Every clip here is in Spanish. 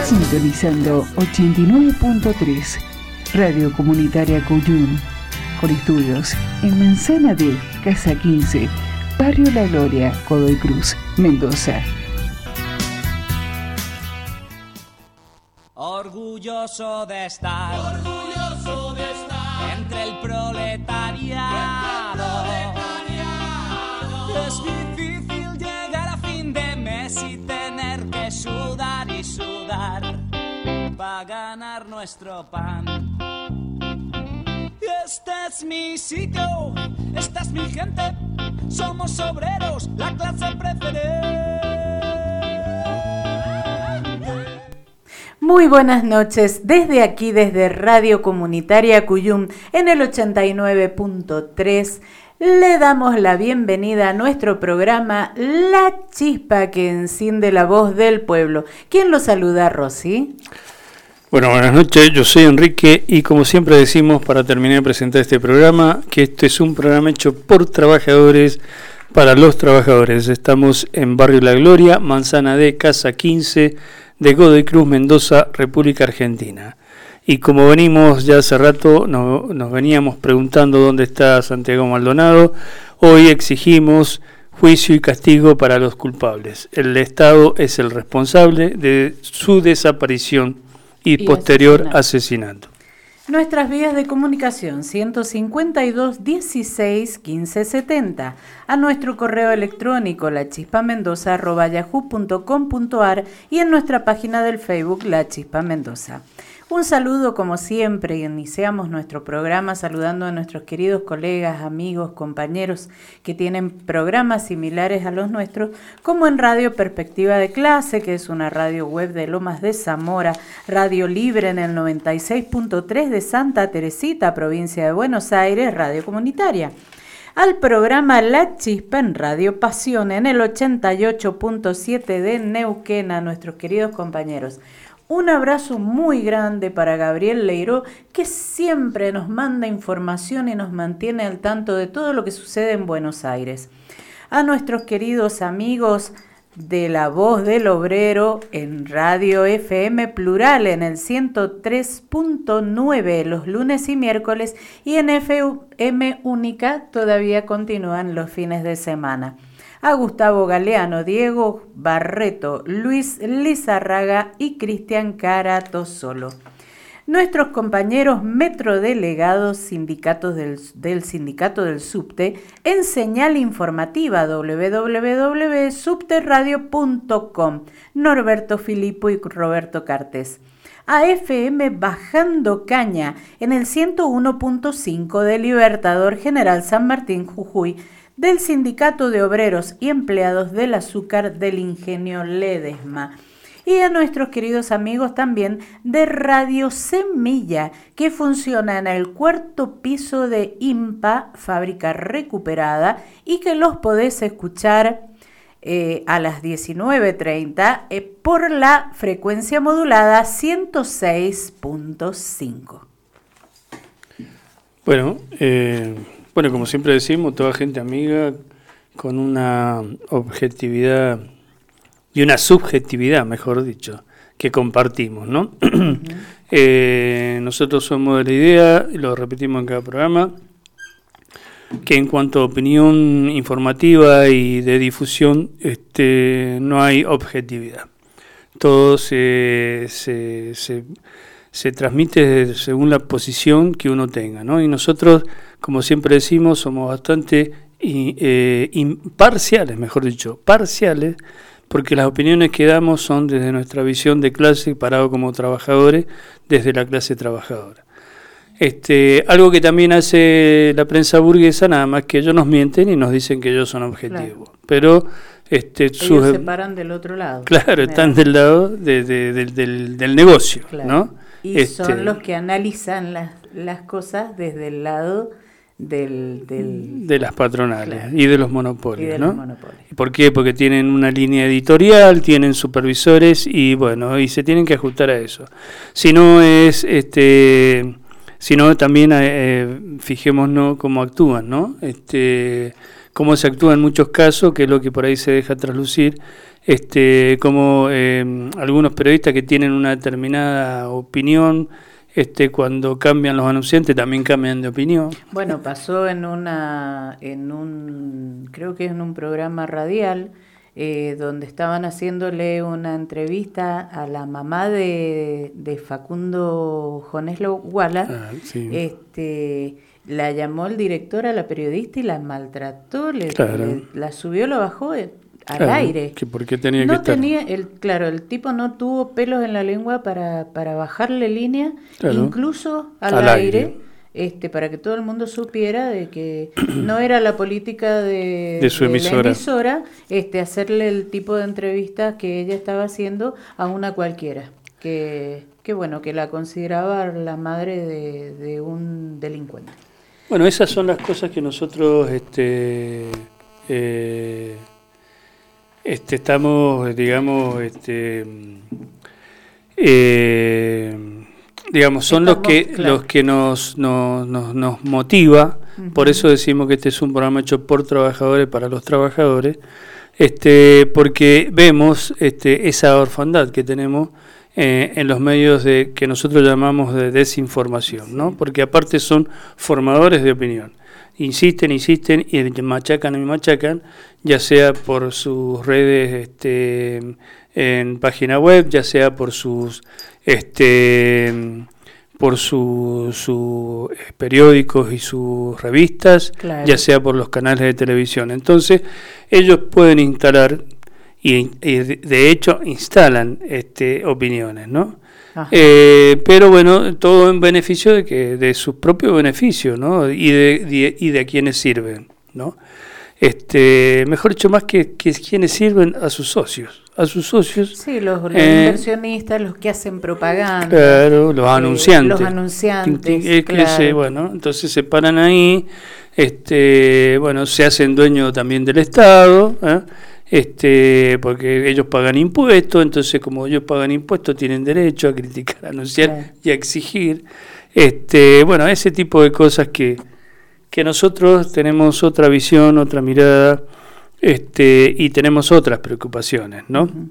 Sintonizando 89.3 Radio Comunitaria Cuyum, con estudios en Manzana D, Casa 15, Barrio La Gloria, Godoy Cruz, Mendoza. Orgulloso de estar entre el proletariado. Es difícil llegar a fin de mes y tener que sudar y sudar para ganar nuestro pan. Este es mi sitio, esta es mi gente, somos obreros, la clase preferente. Muy buenas noches, desde aquí, desde Radio Comunitaria Cuyum, en el 89.3, le damos la bienvenida a nuestro programa La Chispa que enciende la voz del pueblo. ¿Quién lo saluda, Rosy? Bueno, buenas noches, yo soy Enrique y como siempre decimos para terminar de presentar este programa, que este es un programa hecho por trabajadores para los trabajadores. Estamos en Barrio La Gloria, Manzana D, Casa 15 de Godoy Cruz, Mendoza, República Argentina. Y como venimos ya hace rato, nos veníamos preguntando dónde está Santiago Maldonado, hoy exigimos juicio y castigo para los culpables. El Estado es el responsable de su desaparición y posterior asesinato. Nuestras vías de comunicación 152 16 15 70, a nuestro correo electrónico lachispamendoza@yahoo.com.ar y en nuestra página del Facebook La Chispa Mendoza. Un saludo como siempre y iniciamos nuestro programa saludando a nuestros queridos colegas, amigos, compañeros que tienen programas similares a los nuestros, como en Radio Perspectiva de Clase, que es una radio web de Lomas de Zamora, Radio Libre en el 96.3 de Santa Teresita, provincia de Buenos Aires, Radio Comunitaria. Al programa La Chispa en Radio Pasión en el 88.7 de Neuquén, a nuestros queridos compañeros. Un abrazo muy grande para Gabriel Leiró, que siempre nos manda información y nos mantiene al tanto de todo lo que sucede en Buenos Aires. A nuestros queridos amigos de La Voz del Obrero en Radio FM Plural en el 103.9 los lunes y miércoles y en FM Única todavía continúan los fines de semana. A Gustavo Galeano, Diego Barreto, Luis Lizarraga y Cristian Caratosolo. Nuestros compañeros metrodelegados sindicatos del Sindicato del Subte en señal informativa www.subterradio.com, Norberto Filippo y Roberto Cartes. AFM Bajando Caña en el 101.5 de Libertador General San Martín, Jujuy, del Sindicato de Obreros y Empleados del Azúcar del Ingenio Ledesma. Y a nuestros queridos amigos también de Radio Semilla, que funciona en el 4º piso de IMPA, Fábrica Recuperada, y que los podés escuchar a las 19:30 por la frecuencia modulada 106.5. Bueno, como siempre decimos, toda gente amiga con una objetividad y una subjetividad, mejor dicho, que compartimos, ¿no? Uh-huh. Nosotros somos de la idea, y lo repetimos en cada programa, que en cuanto a opinión informativa y de difusión, no hay objetividad. Todo se transmite según la posición que uno tenga, ¿no? Y nosotros, como siempre decimos, somos bastante imparciales, parciales, porque las opiniones que damos son desde nuestra visión de clase, parado como trabajadores, desde la clase trabajadora. Algo que también hace la prensa burguesa, nada más que ellos nos mienten y nos dicen que ellos son objetivos. Claro. Pero ellos se paran del otro lado. Claro, están del lado del negocio, claro, ¿no? Y son los que analizan las cosas desde el lado de las patronales, claro, y de los monopolios, ¿no? ¿Por qué? Porque tienen una línea editorial, tienen supervisores y bueno, y se tienen que ajustar a eso. Si no también fijémonos cómo actúan, ¿no? Cómo se actúa en muchos casos, que es lo que por ahí se deja traslucir, como algunos periodistas que tienen una determinada opinión, cuando cambian los anunciantes también cambian de opinión. Bueno, pasó creo que en un programa radial, donde estaban haciéndole una entrevista a la mamá de Facundo Joneslo Guala. Sí. La llamó el director a la periodista y la maltrató, la subió, lo bajó al aire. ¿Por qué tenía que estar? El tipo no tuvo pelos en la lengua para bajarle línea, incluso al aire. Para que todo el mundo supiera de que no era la política de su emisora, la emisora hacerle el tipo de entrevista que ella estaba haciendo a una cualquiera, que la consideraba la madre de un delincuente. Bueno, esas son las cosas que nosotros estamos, digamos, son los que nos motiva. Uh-huh. Por eso decimos que este es un programa hecho por trabajadores para los trabajadores, porque vemos esa orfandad que tenemos en los medios que nosotros llamamos de desinformación, ¿no? Porque aparte son formadores de opinión. Insisten y machacan, ya sea por sus redes en página web, ya sea por sus periódicos y sus revistas, claro, ya sea por los canales de televisión. Entonces, ellos pueden instalar y de hecho instalan opiniones, ¿no? Pero bueno, todo en beneficio de sus propios beneficios, ¿no? Y de a quienes sirven, ¿no? Mejor dicho, más que quienes sirven a sus socios. Sí, los inversionistas, los que hacen propaganda. Claro, los anunciantes. Claro. Entonces se paran ahí, se hacen dueños también del Estado, porque ellos pagan impuestos, entonces como ellos pagan impuestos tienen derecho a criticar, a anunciar, claro, y a exigir. Ese tipo de cosas que nosotros tenemos otra visión, otra mirada, y tenemos otras preocupaciones, ¿no? Uh-huh.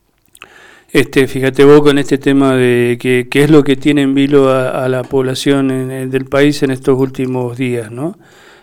Fíjate vos con este tema de qué es lo que tiene en vilo a la población del país en estos últimos días, ¿no?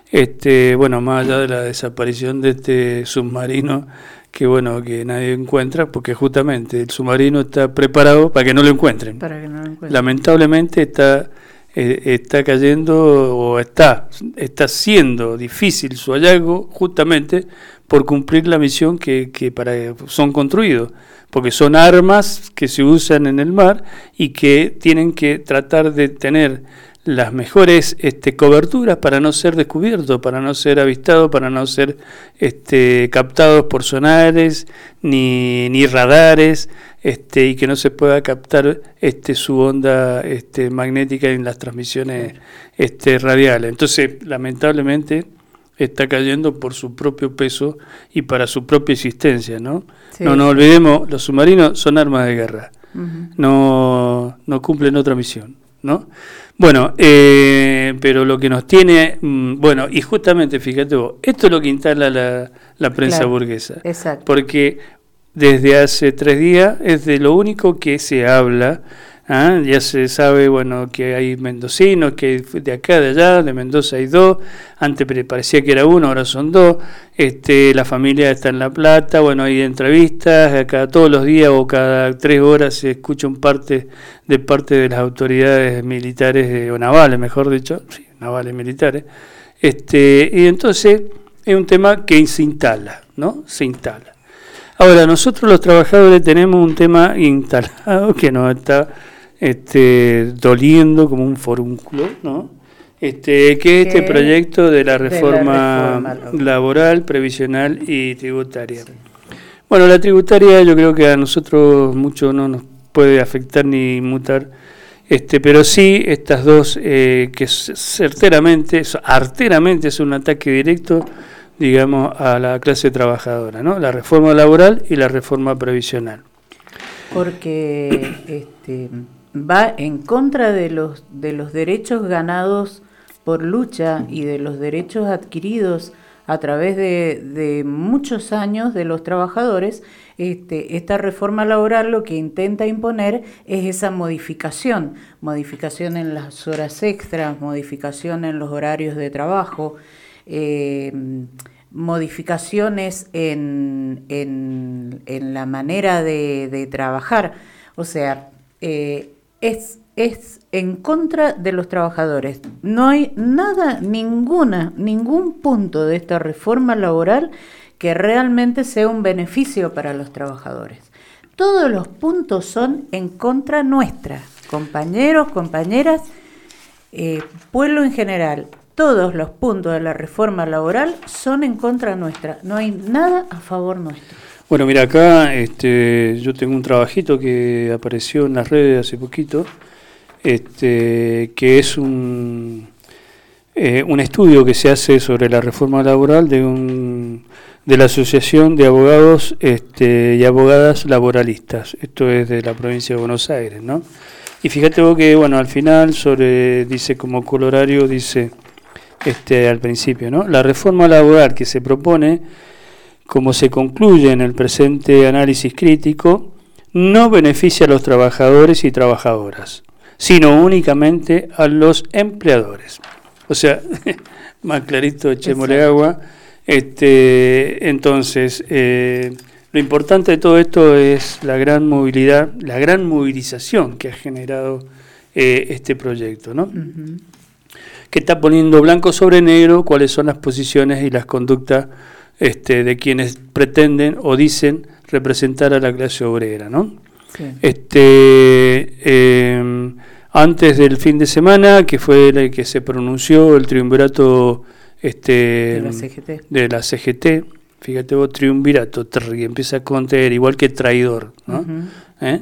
Más allá de la desaparición de este submarino que nadie encuentra, porque justamente el submarino está preparado para que no lo encuentren. Lamentablemente está cayendo o está siendo difícil su hallazgo justamente por cumplir la misión que son construidos, porque son armas que se usan en el mar y que tienen que tratar de tener las mejores coberturas para no ser descubiertos, para no ser avistados, para no ser captados por sonares ni radares, y que no se pueda captar su onda magnética en las transmisiones radiales. Entonces, lamentablemente, está cayendo por su propio peso y para su propia existencia, ¿no? Sí, no nos olvidemos, los submarinos son armas de guerra, uh-huh, no cumplen otra misión, ¿no? Pero lo que nos tiene, y justamente, fíjate vos, esto es lo que instala la prensa, claro, burguesa. Exacto. Porque desde hace 3 días es de lo único que se habla. Ya se sabe, que hay mendocinos, que de acá, de allá, de Mendoza hay 2, antes parecía que era 1, ahora son 2, la familia está en La Plata, hay entrevistas, todos los días o cada 3 horas se escucha parte de las autoridades militares, o navales, mejor dicho, sí, navales militares, y entonces es un tema que se instala, ¿no? Se instala. Ahora, nosotros los trabajadores tenemos un tema instalado que nos está doliendo como un forúnculo, ¿no? Que es este proyecto de la reforma laboral, previsional y tributaria. Sí. La tributaria yo creo que a nosotros mucho no nos puede afectar ni mutar, pero sí estas dos que arteramente es un ataque directo, digamos, a la clase trabajadora, ¿no? La reforma laboral y la reforma previsional. Porque va en contra de los derechos ganados por lucha y de los derechos adquiridos a través de muchos años de los trabajadores, esta reforma laboral lo que intenta imponer es esa modificación en las horas extras, modificación en los horarios de trabajo, modificaciones en la manera de trabajar. O sea, es en contra de los trabajadores. No hay ningún punto de esta reforma laboral que realmente sea un beneficio para los trabajadores. Todos los puntos son en contra nuestra, compañeros, compañeras, pueblo en general. Todos los puntos de la reforma laboral son en contra nuestra. No hay nada a favor nuestro. Bueno, mira, acá yo tengo un trabajito que apareció en las redes hace poquito, que es un estudio que se hace sobre la reforma laboral de la Asociación de Abogados y Abogadas Laboralistas. Esto es de la provincia de Buenos Aires, ¿no? Y fíjate vos que, bueno, al final dice como colorario, dice al principio, ¿no? La reforma laboral que se propone, como se concluye en el presente análisis crítico, no beneficia a los trabajadores y trabajadoras, sino únicamente a los empleadores. O sea, más clarito, echémosle agua. Entonces, lo importante de todo esto es la gran movilidad, la gran movilización que ha generado este proyecto, ¿no? Uh-huh. Que está poniendo blanco sobre negro cuáles son las posiciones y las conductas de quienes pretenden o dicen representar a la clase obrera, ¿no? Sí. Antes del fin de semana, que fue el que se pronunció el triunvirato de la CGT, fíjate vos, triunvirato, que empieza a contener igual que traidor, ¿no? Uh-huh.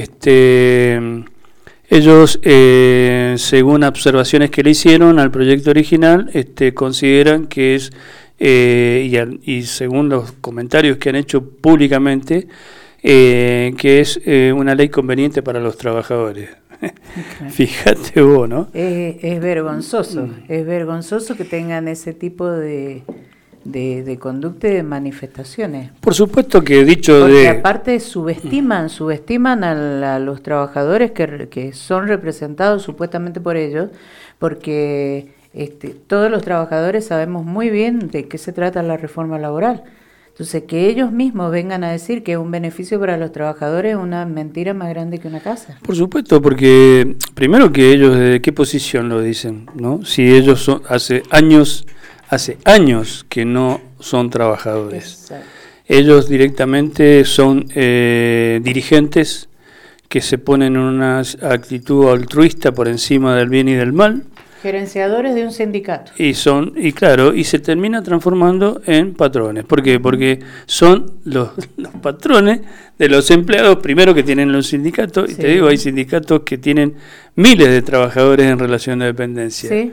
Ellos, según observaciones que le hicieron al proyecto original, consideran que es, y según los comentarios que han hecho públicamente, que es una ley conveniente para los trabajadores. Okay. Fíjate vos, ¿no? Es vergonzoso, es vergonzoso que tengan ese tipo de conducta y de manifestaciones. Por supuesto que porque aparte subestiman a los trabajadores que son representados supuestamente por ellos, porque todos los trabajadores sabemos muy bien de qué se trata la reforma laboral. Entonces, que ellos mismos vengan a decir que es un beneficio para los trabajadores es una mentira más grande que una casa. Por supuesto, porque primero que ellos, ¿de qué posición lo dicen? ¿No? Si ellos hace años que no son trabajadores. Exacto. Ellos directamente son dirigentes que se ponen en una actitud altruista por encima del bien y del mal. Gerenciadores de un sindicato. Y se termina transformando en patrones. ¿Por qué? Porque son los patrones de los empleados, primero que tienen los sindicatos, sí. Y te digo, hay sindicatos que tienen miles de trabajadores en relación de dependencia. Sí,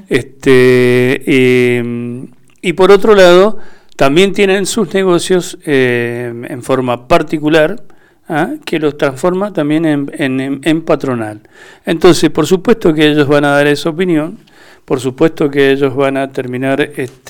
sí. Y por otro lado, también tienen sus negocios en forma particular, que los transforma también en patronal. Entonces, por supuesto que ellos van a dar esa opinión, por supuesto que ellos van a terminar,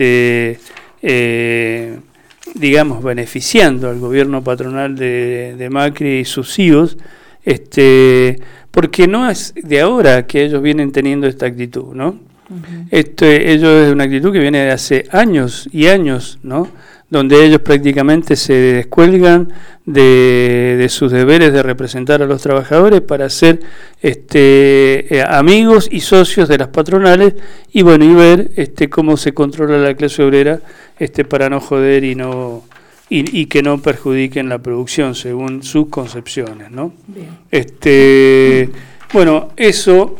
digamos, beneficiando al gobierno patronal de Macri y sus hijos, porque no es de ahora que ellos vienen teniendo esta actitud, ¿no? Uh-huh. Ellos es una actitud que viene de hace años y años, ¿no? Donde ellos prácticamente se descuelgan de sus deberes de representar a los trabajadores para ser amigos y socios de las patronales y ver cómo se controla la clase obrera para no joder y que no perjudiquen la producción según sus concepciones, ¿no? Bien. Bueno, eso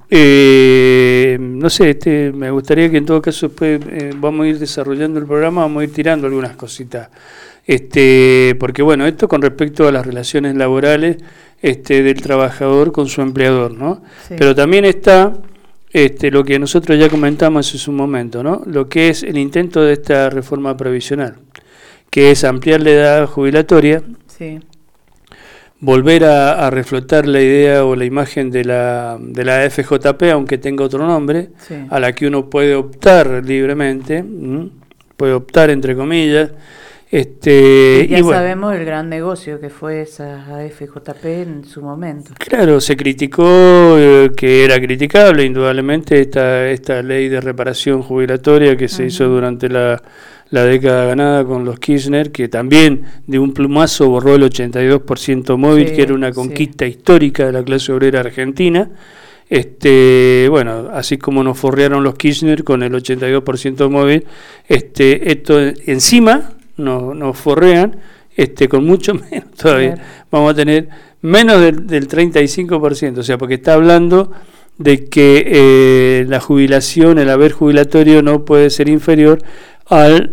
no sé, me gustaría que en todo caso después vamos a ir desarrollando el programa, vamos a ir tirando algunas cositas, porque bueno, esto con respecto a las relaciones laborales del trabajador con su empleador, ¿no? Sí. Pero también está lo que nosotros ya comentamos hace un momento, ¿no? Lo que es el intento de esta reforma previsional, que es ampliar la edad jubilatoria. Sí. Volver a reflotar la idea o la imagen de la FJP, aunque tenga otro nombre, sí. A la que uno puede optar libremente, puede optar, entre comillas. Ya y bueno, sabemos el gran negocio que fue esa AFJP en su momento. Claro, se criticó que era criticable, indudablemente, esta ley de reparación jubilatoria que se hizo durante la década ganada con los Kirchner, que también de un plumazo borró el 82% móvil, que era una conquista histórica de la clase obrera argentina. Bueno, así como nos forrearon los Kirchner con el 82% móvil, esto encima nos forrean con mucho menos todavía. Claro. Vamos a tener menos del 35%, o sea, porque está hablando de que la jubilación, el haber jubilatorio no puede ser inferior al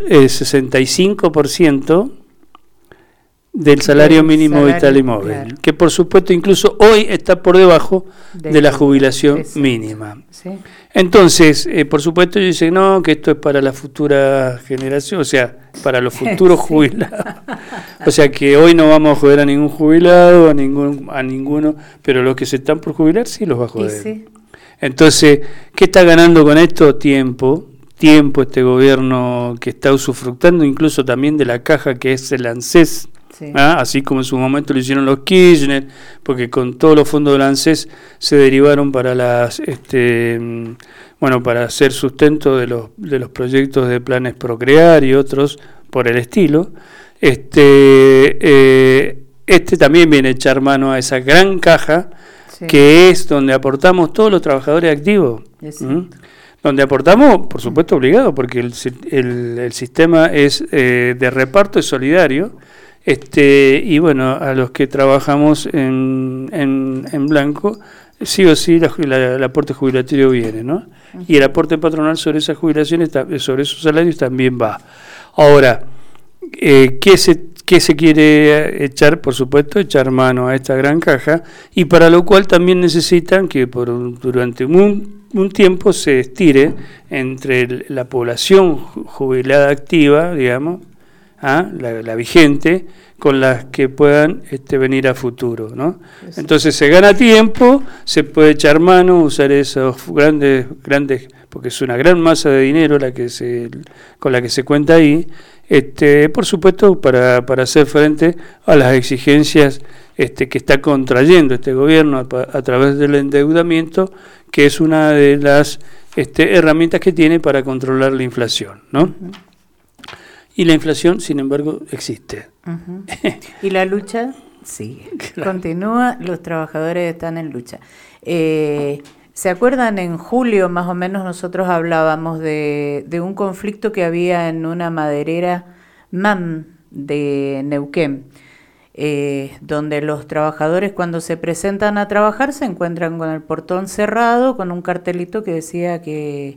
65% del salario mínimo vital y móvil, claro, que por supuesto incluso hoy está por debajo de la jubilación mínima. ¿Sí? Entonces, por supuesto, ellos dicen no, que esto es para la futura generación, o sea, para los futuros jubilados. O sea, que hoy no vamos a joder a ningún jubilado, a ninguno, pero los que se están por jubilar sí los va a joder. Sí. Entonces, ¿qué está ganando con esto? Tiempo este gobierno que está usufructando incluso también de la caja que es el ANSES. Sí. Así como en su momento lo hicieron los Kirchner, porque con todos los fondos del ANSES se derivaron para para hacer sustento de los proyectos de planes Procrear y otros por el estilo. También viene a echar mano a esa gran caja, sí, que es donde aportamos todos los trabajadores activos. Donde aportamos, por supuesto, obligado, porque el sistema es de reparto, es solidario. Y bueno, a los que trabajamos en blanco, sí o sí el aporte jubilatorio viene, ¿no? Uh-huh. Y el aporte patronal sobre esas jubilaciones, sobre esos salarios también va. Ahora, ¿qué se quiere echar? Por supuesto, echar mano a esta gran caja, y para lo cual también necesitan que durante un tiempo se estire entre la población jubilada activa, digamos, la vigente, con las que puedan venir a futuro, ¿no? Sí. Entonces se gana tiempo, se puede echar mano, usar esos grandes, porque es una gran masa de dinero con la que se cuenta ahí, por supuesto para hacer frente a las exigencias que está contrayendo este gobierno a través del endeudamiento, que es una de las herramientas que tiene para controlar la inflación, ¿no? Uh-huh. Y la inflación, sin embargo, existe. Uh-huh. Y la lucha sigue. Claro. Continúa, los trabajadores están en lucha. ¿Se acuerdan? En julio, más o menos, nosotros hablábamos de un conflicto que había en una maderera MAM de Neuquén, donde los trabajadores, cuando se presentan a trabajar, se encuentran con el portón cerrado, con un cartelito que decía que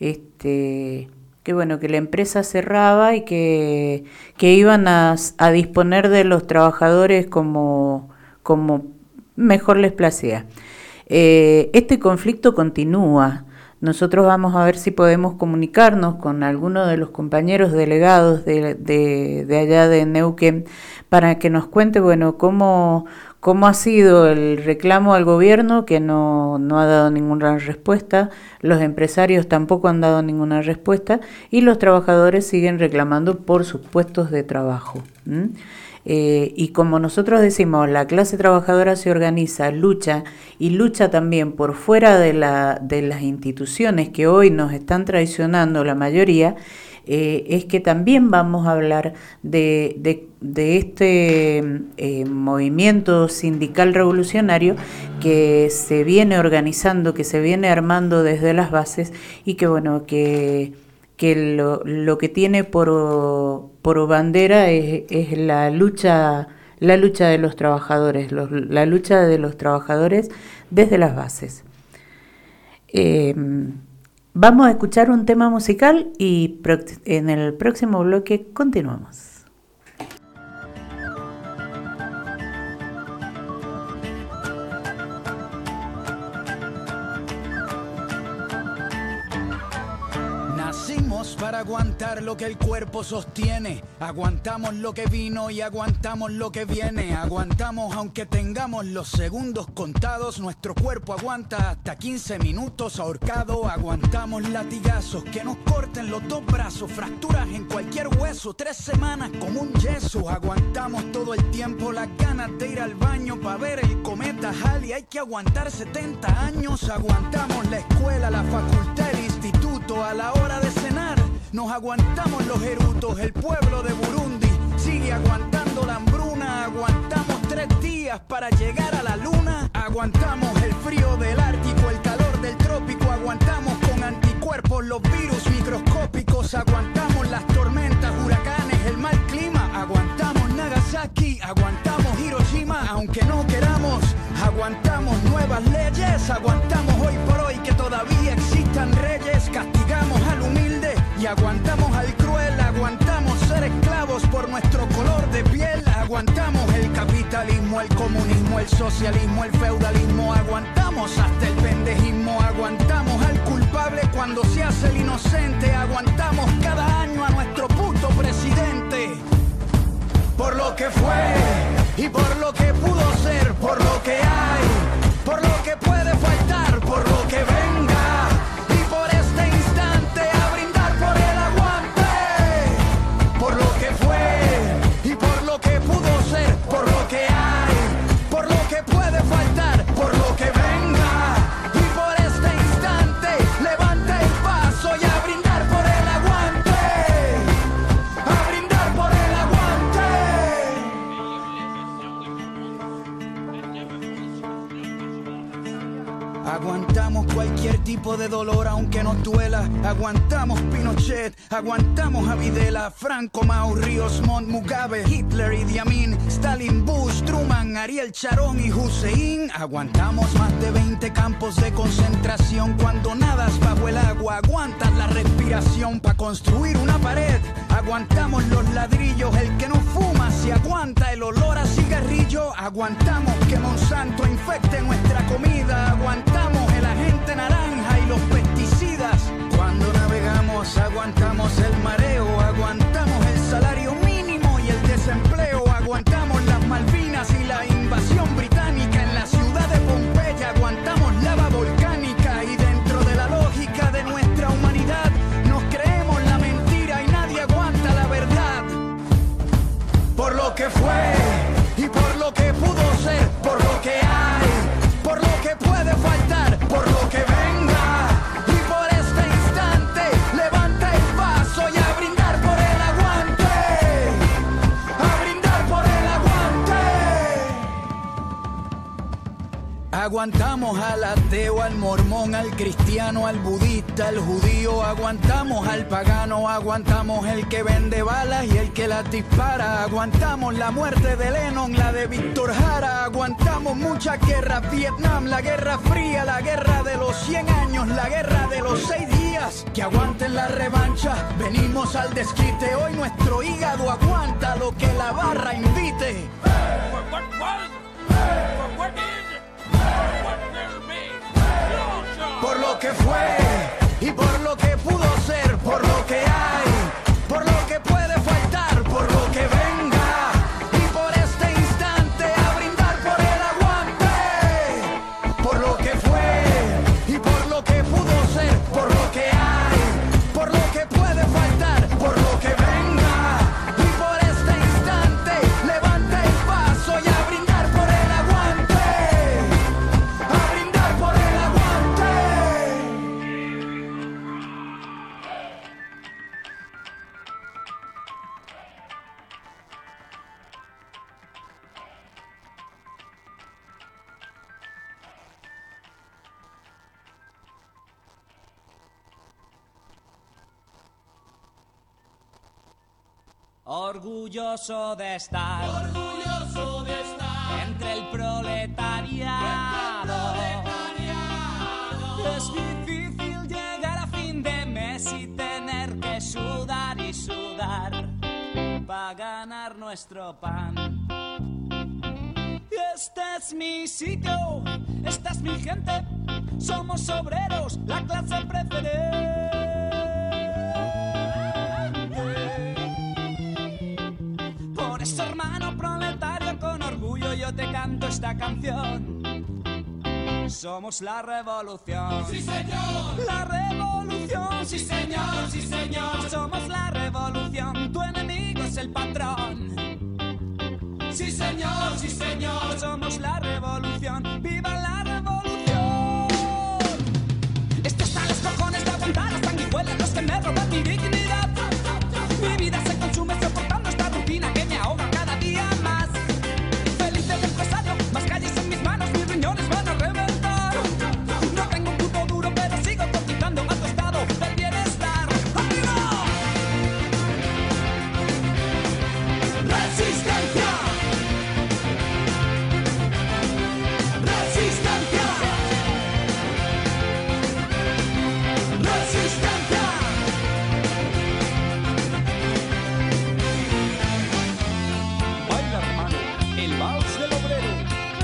la empresa cerraba y que iban a disponer de los trabajadores como mejor les placía. Este conflicto continúa. Nosotros vamos a ver si podemos comunicarnos con alguno de los compañeros delegados de allá de Neuquén para que nos cuente, cómo ha sido el reclamo al gobierno, que no ha dado ninguna respuesta, los empresarios tampoco han dado ninguna respuesta y los trabajadores siguen reclamando por sus puestos de trabajo. Y como nosotros decimos, la clase trabajadora se organiza, lucha también por fuera de las instituciones que hoy nos están traicionando la mayoría. Es que también vamos a hablar de este movimiento sindical revolucionario que se viene organizando, que se viene armando desde las bases y que lo que tiene por bandera es la lucha de los trabajadores, la lucha de los trabajadores desde las bases. Vamos a escuchar un tema musical y en el próximo bloque continuamos. nacimos para aguantar lo que el cuerpo sostiene. Aguantamos lo que vino y aguantamos lo que viene. Aguantamos aunque tengamos los segundos contados. Nuestro cuerpo aguanta hasta 15 minutos ahorcado. Aguantamos latigazos que nos corten los dos brazos. Fracturas en cualquier hueso, 3 semanas como un yeso. Aguantamos todo el tiempo las ganas de ir al baño para ver el cometa Halley. Hay que aguantar 70 años. Aguantamos la escuela, la facultad, el instituto. A la hora de cenar nos aguantamos los erutos. El pueblo de Burundi sigue aguantando la hambruna. Aguantamos 3 días para llegar a la luna. Aguantamos el frío del Ártico, el calor del trópico. Aguantamos con anticuerpos los virus microscópicos. Aguantamos las tormentas, huracanes, el mal clima. Aguantamos Nagasaki, aguantamos Hiroshima, aunque no queramos. Aguantamos nuevas leyes, aguantamos hoy por hoy que todavía existan reyes. Castigamos al humilde y aguantamos al cruel. Aguantamos ser esclavos por nuestro color de piel. Aguantamos el capitalismo, el comunismo, el socialismo, el feudalismo. Aguantamos hasta el pendejismo. Aguantamos al culpable cuando se hace el inocente. Aguantamos cada año a nuestro puto presidente. Por lo que fue y por lo que pudo ser, por lo que hay, por lo que puede faltar, por lo que venga y por este instante a brindar por el aguante. Por lo que fue y por lo que pudo ser, por lo que hay, por lo que puede faltar, por lo que venga y por este instante levante el paso y a brindar por el aguante. A brindar por el aguante. Aguantamos cualquier tipo de dolor aunque nos duela. Aguantamos Pinochet, aguantamos a Videla, Franco, Mao, Ríos Montt, Mugabe, Hitler, Idi Amin, Stalin, Bush, Truman, Ariel Sharon y Hussein. Aguantamos más de 20 campos de concentración. Cuando nadas bajo el agua aguantas la respiración para construir una pared. Aguantamos los ladrillos, el que no fuma se aguanta el olor a cigarrillo. Aguantamos que Monsanto infecte nuestra comida. Aguantamos el agente naranja y los pesticidas. Cuando navegamos aguantamos el mareo. Aguantamos el salario mínimo y el desempleo. Aguantamos las Malvinas y la invasión británica en la ciudad de Pompeya. Aguantamos lava volcánica y dentro de la lógica de nuestra humanidad nos creemos la mentira y nadie aguanta la verdad. Por lo que fue y por lo que pudo ser, por lo que hay, por lo que puede faltar, por lo que venga y por este instante levanta el paso y a brindar por el aguante. A brindar por el aguante. Aguantamos al ateo, al mormón, al cristiano, al budista, al judío. Aguantamos al pagano, aguantamos el que vende balas y el que las dispara. Aguantamos la muerte de Lennon, la de Víctor Jara. Aguantamos muchas guerras, Vietnam, la Guerra Fría, la guerra de los 100 años, la guerra de los 6 días. Que aguanten la revancha, venimos al desquite. Hoy nuestro hígado aguanta lo que la barra invite. Por lo que fue y por lo que pudo ser, por lo que hay, por lo que puede faltar, por lo que venga y por este instante a brindar por el aguante. Por lo que fue y por lo que pudo ser, por lo que hay, por lo que puede faltar, por lo que venga y por este instante levanta el paso y a brindar por el aguante. A brindar por el aguante. Orgulloso de estar entre el proletariado. Es difícil llegar a fin de mes y tener que sudar y sudar para ganar nuestro pan. Este es mi sitio, esta es mi gente, somos obreros, la clase preferente. eso, hermano proletario, con orgullo yo te canto esta canción. Somos la revolución. ¡Sí, señor! La revolución. ¡Sí, señor! ¡Sí, señor! Somos la revolución. Tu enemigo es el patrón. ¡Sí, señor! ¡Sí, señor! Somos la revolución. ¡Viva la revolución! Esto está a los cojones de aguantar las sanguijuelas, los que me roban mi dignidad. Mi vida se consume soportando esta rutina que me ahoga cada día más. Feliz del empresario, más calles en mis manos, mis riñones van a reventar. No tengo un puto duro, pero sigo cotizando a tu estado del bienestar. ¡Arriba! ¡Resistencia! ¡Resistencia! ¡Resistencia! Baila, hermano, el vals del obrero.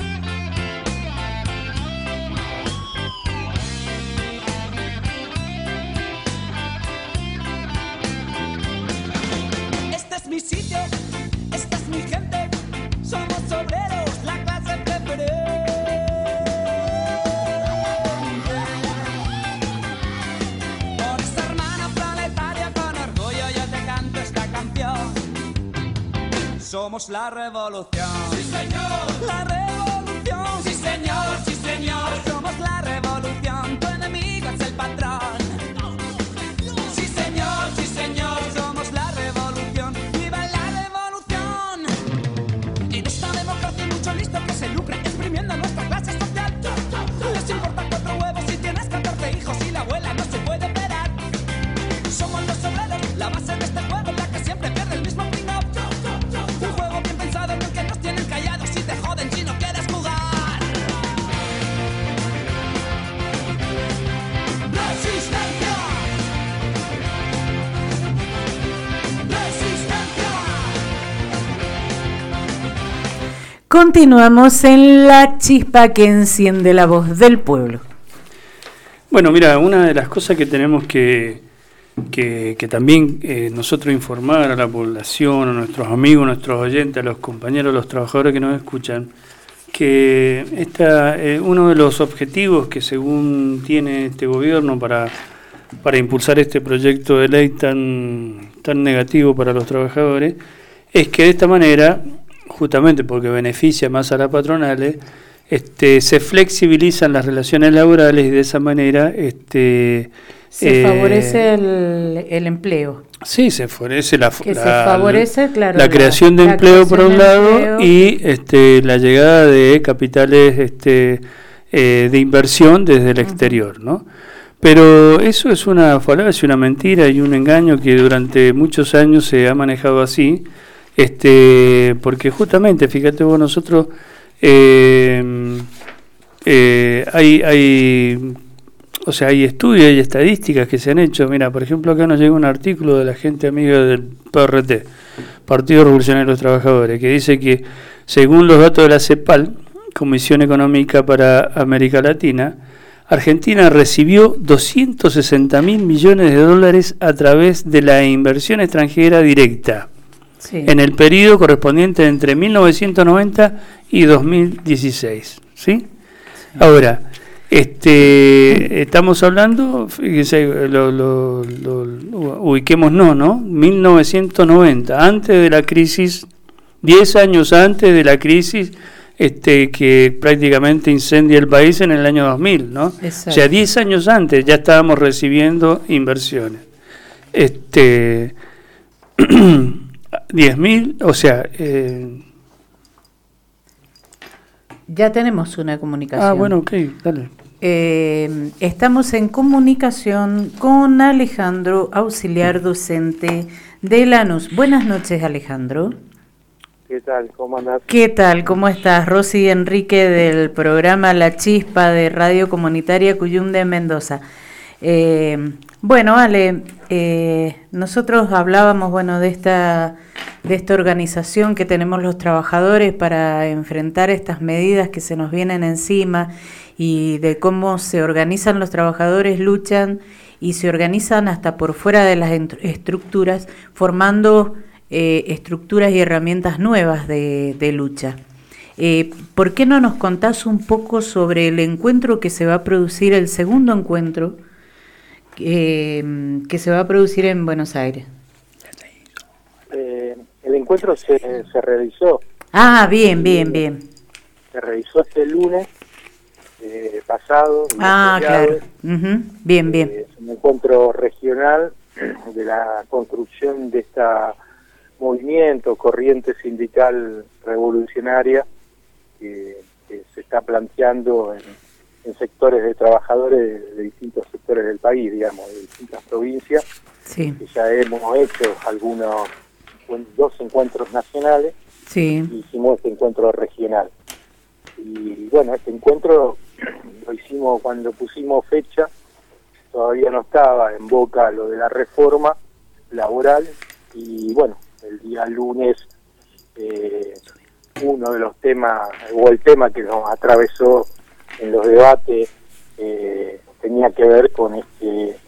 Este es mi sitio, esta es mi gente. Somos obreros, la clase preferente. Por esa hermana planetaria, con orgullo yo te canto esta canción. Somos la revolución. ¡Sí, señor! La revolución. ¡Sí, señor! ¡Sí, señor! Somos la revolución. Tu enemigo es el patrón. Sí, señor. Sí, señor. Somos la revolución. ¡Viva la revolución! En esta democracia hay mucho listo que se lucra exprimiendo a nuestra clase social. Les importa 4 huevos si tienes 14 hijos y la abuela no se puede operar. Somos los obreros, la base de este juego, la que siempre pierde el mismo pring-up. Un juego bien pensado en el que nos tienen callados y te joden si no quieres jugar. ¡Resistencia! ¡Resistencia! Continuamos en La Chispa que enciende la voz del pueblo. Bueno, mira, una de las cosas que tenemos que también nosotros informar a la población, a nuestros amigos, a nuestros oyentes, a los compañeros, a los trabajadores que nos escuchan, que uno de los objetivos que según tiene este gobierno para impulsar este proyecto de ley tan negativo para los trabajadores, es que de esta manera, justamente porque beneficia más a las patronales, se flexibilizan las relaciones laborales y de esa manera se favorece el empleo. Sí, se favorece la creación creación de empleo por un lado y la llegada de capitales de inversión desde el exterior, ¿no? Pero eso es una falacia, una mentira y un engaño que durante muchos años se ha manejado así, porque justamente, fíjate vos, nosotros hay estudios y estadísticas que se han hecho. Mira, por ejemplo, acá nos llega un artículo de la gente amiga del PRT, Partido Revolucionario de los Trabajadores, que dice que según los datos de la CEPAL, Comisión Económica para América Latina, Argentina recibió 260.000 millones de dólares a través de la inversión extranjera directa, sí, en el periodo correspondiente entre 1990 y 2016, ¿sí? Sí. Ahora, estamos hablando, fíjense, ubiquémonos, ¿no? 1990, antes de la crisis, 10 años antes de la crisis que prácticamente incendia el país en el año 2000, ¿no? Exacto. O sea, 10 años antes ya estábamos recibiendo inversiones. 10.000, o sea... Ya tenemos una comunicación. Ah, bueno, ok, dale. Estamos en comunicación con Alejandro, auxiliar docente de Lanús. Buenas noches, Alejandro. ¿Qué tal? ¿Cómo andás? ¿Qué tal? ¿Cómo estás? Rosy y Enrique del programa La Chispa de Radio Comunitaria Cuyum de Mendoza. Bueno, Ale, nosotros hablábamos, de esta organización que tenemos los trabajadores para enfrentar estas medidas que se nos vienen encima y de cómo se organizan los trabajadores, luchan y se organizan hasta por fuera de las estructuras, formando estructuras y herramientas nuevas de lucha. ¿Por qué no nos contás un poco sobre el encuentro que se va a producir, el segundo encuentro que se va a producir en Buenos Aires? El encuentro se realizó. Ah, bien. Se realizó este lunes pasado. Claro. Bien. Es un encuentro regional de la construcción de esta movimiento, corriente sindical revolucionaria que se está planteando en sectores de trabajadores de distintos sectores del país, digamos, de distintas provincias. Sí. Que ya hemos hecho dos encuentros nacionales. Sí. Y hicimos este encuentro regional. Y bueno, este encuentro lo hicimos cuando pusimos fecha, todavía no estaba en boca lo de la reforma laboral, y bueno, el día lunes uno de los temas, o el tema que nos atravesó en los debates, tenía que ver con este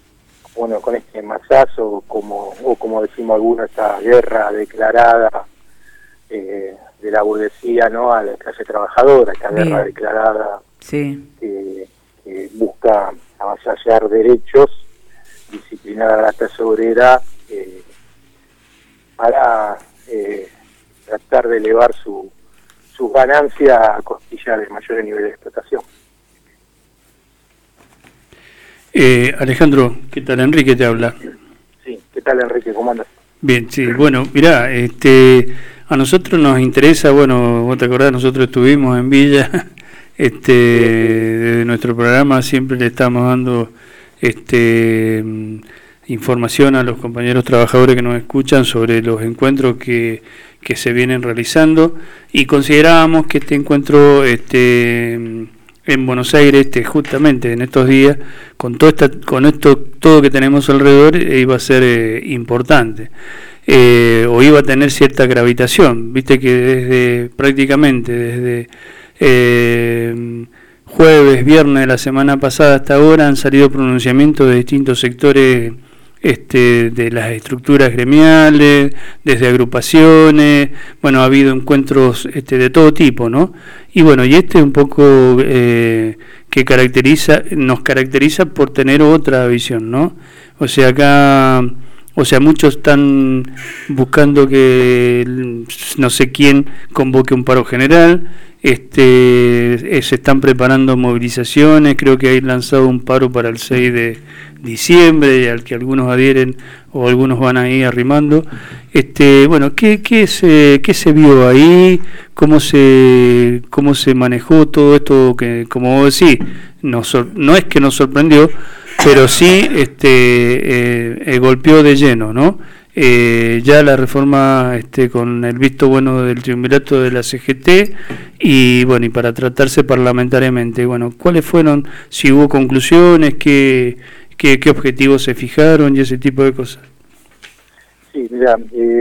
masazo, como decimos algunos, esta guerra declarada de la burguesía, ¿no?, a la clase trabajadora, esta guerra declarada. Sí. Que busca avasallar derechos, disciplinar a la clase obrera para tratar de elevar sus ganancias a costilla de mayores niveles de explotación. Alejandro, ¿qué tal? Enrique te habla. Sí, ¿qué tal, Enrique? ¿Cómo andas? Bien, sí, bueno, mirá, a nosotros nos interesa, bueno, vos te acordás, nosotros estuvimos en Villa, desde nuestro programa siempre le estamos dando información a los compañeros trabajadores que nos escuchan sobre los encuentros que se vienen realizando, y considerábamos que este encuentro en Buenos Aires, justamente en estos días, con todo que tenemos alrededor, iba a ser importante, o iba a tener cierta gravitación. Viste que desde jueves, viernes de la semana pasada hasta ahora han salido pronunciamientos de distintos sectores de las estructuras gremiales, desde agrupaciones, bueno, ha habido encuentros de todo tipo, ¿no? Y bueno, y un poco que nos caracteriza por tener otra visión, ¿no? O sea, acá, muchos están buscando que no sé quién convoque un paro general, se están preparando movilizaciones, creo que hay lanzado un paro para el 6 de diciembre, al que algunos adhieren o algunos van ahí arrimando. Bueno, ¿qué se vio ahí? ¿Cómo se manejó todo esto que, como vos decís, no es que nos sorprendió, pero sí golpeó de lleno, ¿no? Ya la reforma con el visto bueno del triunvirato de la CGT, y bueno, y para tratarse parlamentariamente, bueno, ¿cuáles fueron, si hubo conclusiones, qué objetivos se fijaron y ese tipo de cosas? Sí, mira,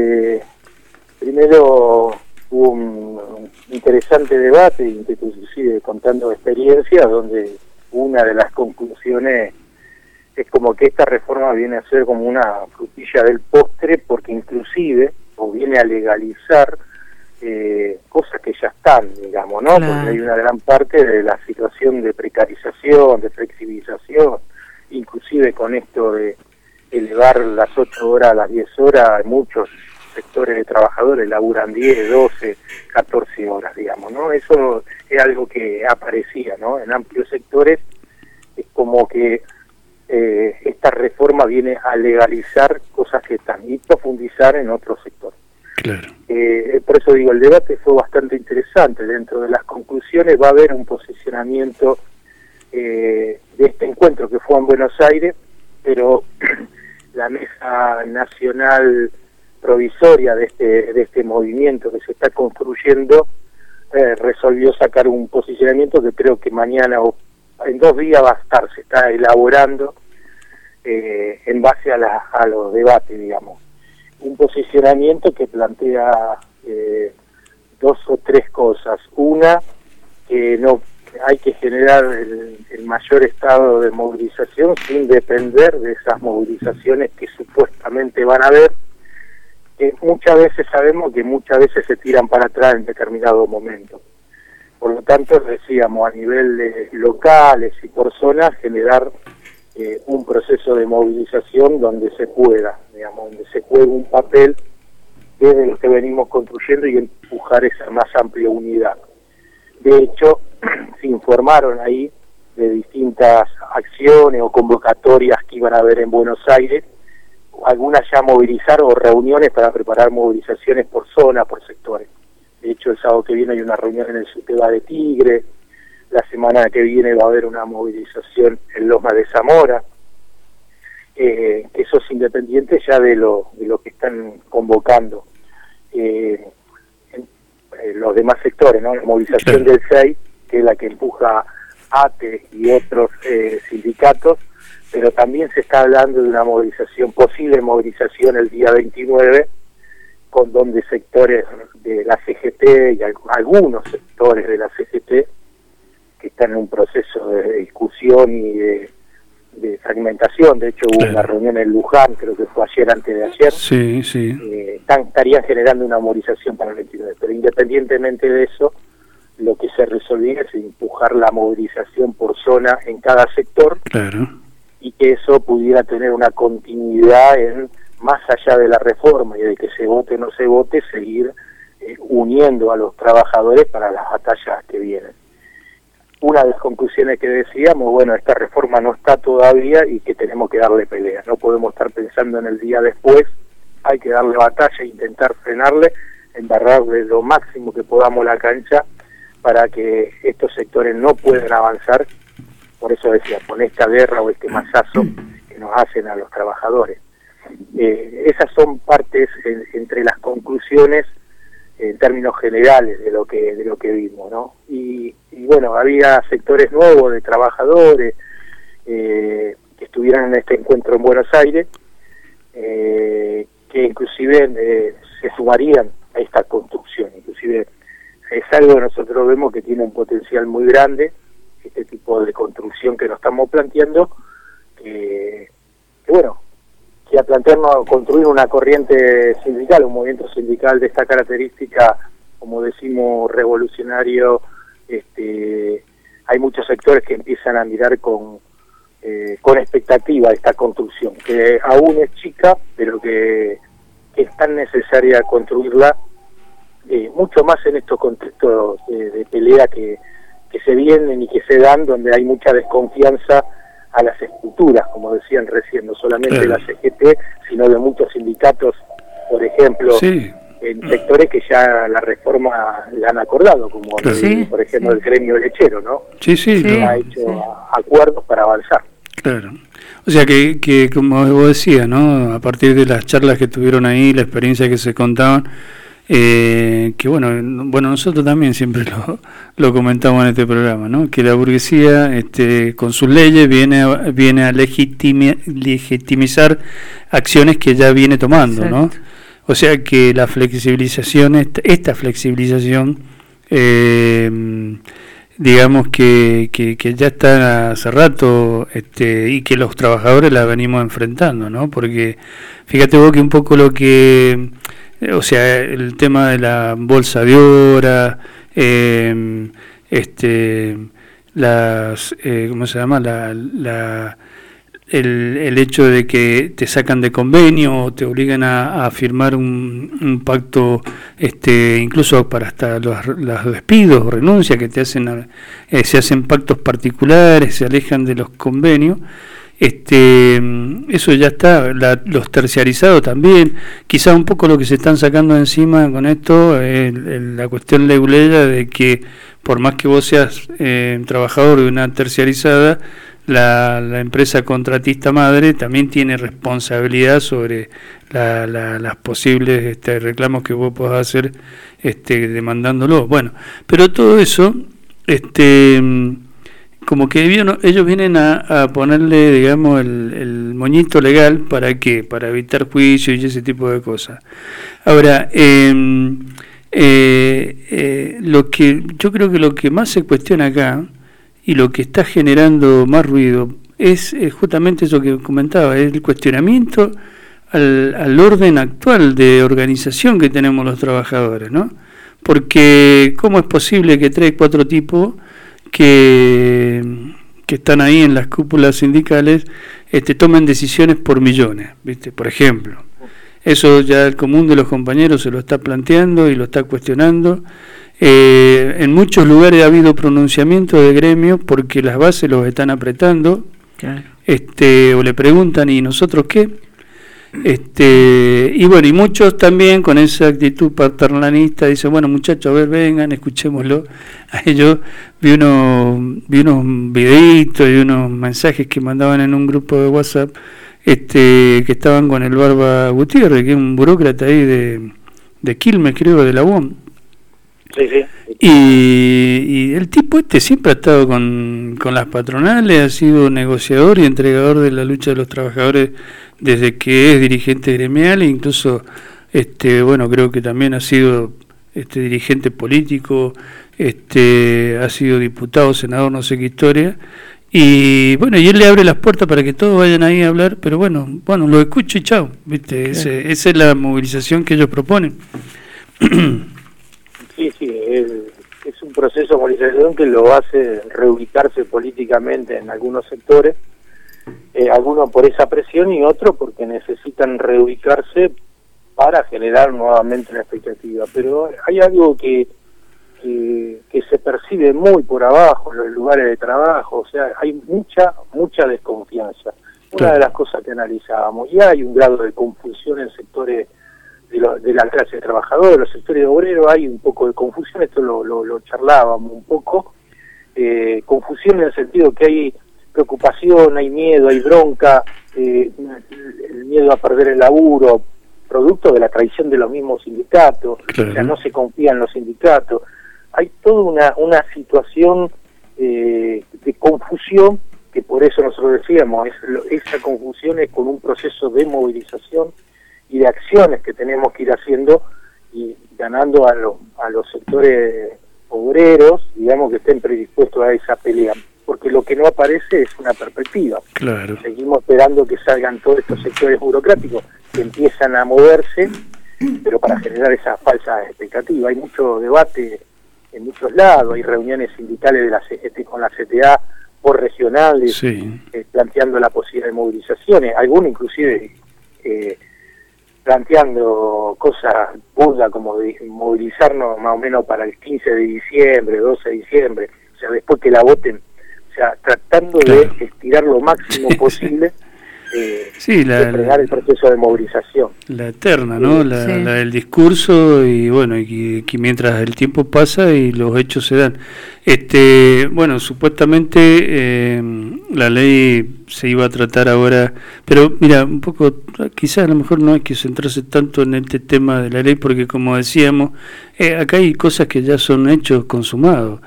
primero hubo un interesante debate, inclusive contando experiencias, donde una de las conclusiones es como que esta reforma viene a ser como una frutilla del postre, porque inclusive viene a legalizar cosas que ya están, digamos, ¿no? Claro. Porque hay una gran parte de la situación de precarización, de flexibilización, inclusive con esto de elevar las 8 horas a las 10 horas, muchos sectores de trabajadores laburan 10, 12, 14 horas, digamos, ¿no? Eso es algo que aparecía, ¿no? En amplios sectores es como que esta reforma viene a legalizar cosas que están y profundizar en otros sectores. Claro. Por eso digo, el debate fue bastante interesante. Dentro de las conclusiones va a haber un posicionamiento de este encuentro que fue en Buenos Aires, pero la mesa nacional provisoria de este movimiento que se está construyendo resolvió sacar un posicionamiento que creo que mañana o en 2 días se está elaborando en base a los debates, digamos. Un posicionamiento que plantea 2 o 3 cosas. Una, que no hay que generar el mayor estado de movilización sin depender de esas movilizaciones que supuestamente van a haber, que muchas veces sabemos que muchas veces se tiran para atrás en determinados momentos. Por lo tanto, decíamos, a nivel de locales y por zonas, generar un proceso de movilización donde se pueda, digamos, donde se juegue un papel desde lo que venimos construyendo y empujar esa más amplia unidad. De hecho, se informaron ahí de distintas acciones o convocatorias que iban a haber en Buenos Aires, algunas ya movilizaron o reuniones para preparar movilizaciones por zona, por sectores. De hecho, el sábado que viene hay una reunión en el Subteba de Tigre, la semana que viene va a haber una movilización en Loma de Zamora, eso es independiente ya de lo que están convocando los demás sectores, ¿no? La movilización del 6, que es la que empuja ATE y otros sindicatos, pero también se está hablando de una movilización, posible movilización el día 29, con donde sectores de la CGT y algunos sectores de la CGT que están en un proceso de discusión y de fragmentación. De hecho, hubo una reunión en Luján, creo que fue ayer, antes de ayer. Sí. Estarían generando una movilización para el 29, pero independientemente de eso, lo que se resolvía es empujar la movilización por zona en cada sector. Claro. Y que eso pudiera tener una continuidad en, más allá de la reforma y de que se vote o no se vote, seguir uniendo a los trabajadores para las batallas que vienen. Una de las conclusiones que decíamos, bueno, esta reforma no está todavía y que tenemos que darle pelea, no podemos estar pensando en el día después, hay que darle batalla e intentar frenarle, embarrarle lo máximo que podamos la cancha para que estos sectores no puedan avanzar. Por eso decía, con esta guerra o este masazo que nos hacen a los trabajadores. Esas son partes entre las conclusiones en términos generales de lo que vimos, ¿no? Y bueno, había sectores nuevos de trabajadores que estuvieron en este encuentro en Buenos Aires, que inclusive se sumarían a esta construcción. Inclusive es algo que nosotros vemos que tiene un potencial muy grande, este tipo de construcción que nos estamos planteando, que bueno, que a plantearnos construir una corriente sindical, un movimiento sindical de esta característica, como decimos, revolucionario, hay muchos sectores que empiezan a mirar con expectativa esta construcción, que aún es chica, pero que es tan necesaria construirla, mucho más en estos contextos de pelea que se vienen y que se dan, donde hay mucha desconfianza a las estructuras, como decían recién, no solamente la CGT, sino de muchos sindicatos, por ejemplo, en sectores que ya la reforma la han acordado, como por ejemplo el gremio lechero, ¿no? Ha hecho acuerdos para avanzar. Claro. O sea que como vos decías, ¿no? A partir de las charlas que tuvieron ahí, la experiencia que se contaban, que bueno, nosotros también siempre lo comentamos en este programa, ¿no? Que la burguesía con sus leyes viene a legitimizar acciones que ya viene tomando. Exacto. ¿No? O sea que la flexibilización, esta flexibilización, digamos que ya está hace rato, y que los trabajadores la venimos enfrentando, ¿no? Porque fíjate vos que un poco lo que, o sea, el tema de la bolsa de hora, ¿cómo se llama? El hecho de que te sacan de convenio o te obligan a firmar un pacto, incluso para hasta los despidos o renuncias que te hacen, se hacen pactos particulares, se alejan de los convenios. Eso ya está, los terciarizados también, quizás un poco lo que se están sacando encima con esto, la cuestión leguleya de que por más que vos seas trabajador de una terciarizada, la empresa contratista madre también tiene responsabilidad sobre las posibles reclamos que vos podás hacer demandándolo. Bueno, pero todo eso, como que ellos vienen a ponerle, digamos, el moñito legal. ¿Para qué? Para evitar juicios y ese tipo de cosas. Ahora, lo que yo creo que lo que más se cuestiona acá y lo que está generando más ruido es justamente eso que comentaba, es el cuestionamiento al orden actual de organización que tenemos los trabajadores, ¿no? Porque ¿cómo es posible que 3, 4 tipos que están ahí en las cúpulas sindicales tomen decisiones por millones, ¿viste? Por ejemplo, eso ya el común de los compañeros se lo está planteando y lo está cuestionando. En muchos lugares ha habido pronunciamiento de gremios porque las bases los están apretando, claro. O le preguntan, ¿y nosotros qué? Y bueno, y muchos también con esa actitud paternalista dicen, bueno, muchachos, a ver, vengan, escuchémoslo. A ellos vi unos videitos y unos mensajes que mandaban en un grupo de WhatsApp que estaban con el Barba Gutiérrez, que es un burócrata ahí de Quilmes, creo, de la UOM. Sí, sí. Y el tipo siempre ha estado con las patronales, ha sido negociador y entregador de la lucha de los trabajadores desde que es dirigente gremial, e incluso bueno, creo que también ha sido dirigente político, ha sido diputado, senador, no sé qué historia. Y bueno, y él le abre las puertas para que todos vayan ahí a hablar, pero bueno, lo escucho y chao, ¿viste? Esa es la movilización que ellos proponen. Sí, es un proceso de movilización que lo hace reubicarse políticamente en algunos sectores, algunos por esa presión y otros porque necesitan reubicarse para generar nuevamente una expectativa. Pero hay algo que se percibe muy por abajo en los lugares de trabajo, o sea, hay mucha desconfianza. Una de las cosas que analizábamos, y hay un grado de confusión en sectores de la clase trabajadora, los sectores obreros, hay un poco de confusión, esto lo charlábamos un poco, confusión en el sentido que hay preocupación, hay miedo, hay bronca, el miedo a perder el laburo, producto de la traición de los mismos sindicatos, claro. O sea, no se confía en los sindicatos, hay toda una situación de confusión, que por eso nosotros decíamos, esa confusión es con un proceso de movilización y de acciones que tenemos que ir haciendo y ganando a los sectores obreros, digamos, que estén predispuestos a esa pelea, porque lo que no aparece es una perspectiva. Claro. Seguimos esperando que salgan todos estos sectores burocráticos que empiezan a moverse, pero para generar esa falsa expectativa. Hay mucho debate en muchos lados, hay reuniones sindicales de la CGT con la CTA por regionales, sí. Planteando la posibilidad de movilizaciones, algunos inclusive planteando cosas burdas como de movilizarnos más o menos para el 15 de diciembre, 12 de diciembre, o sea, después que la voten, o sea, tratando de estirar lo máximo posible de frenar el proceso de movilización. La eterna, ¿no? La del discurso y bueno, y que mientras el tiempo pasa y los hechos se dan. Bueno, supuestamente la ley se iba a tratar ahora, pero mira, un poco, quizás a lo mejor no hay que centrarse tanto en este tema de la ley, porque como decíamos, acá hay cosas que ya son hechos consumados.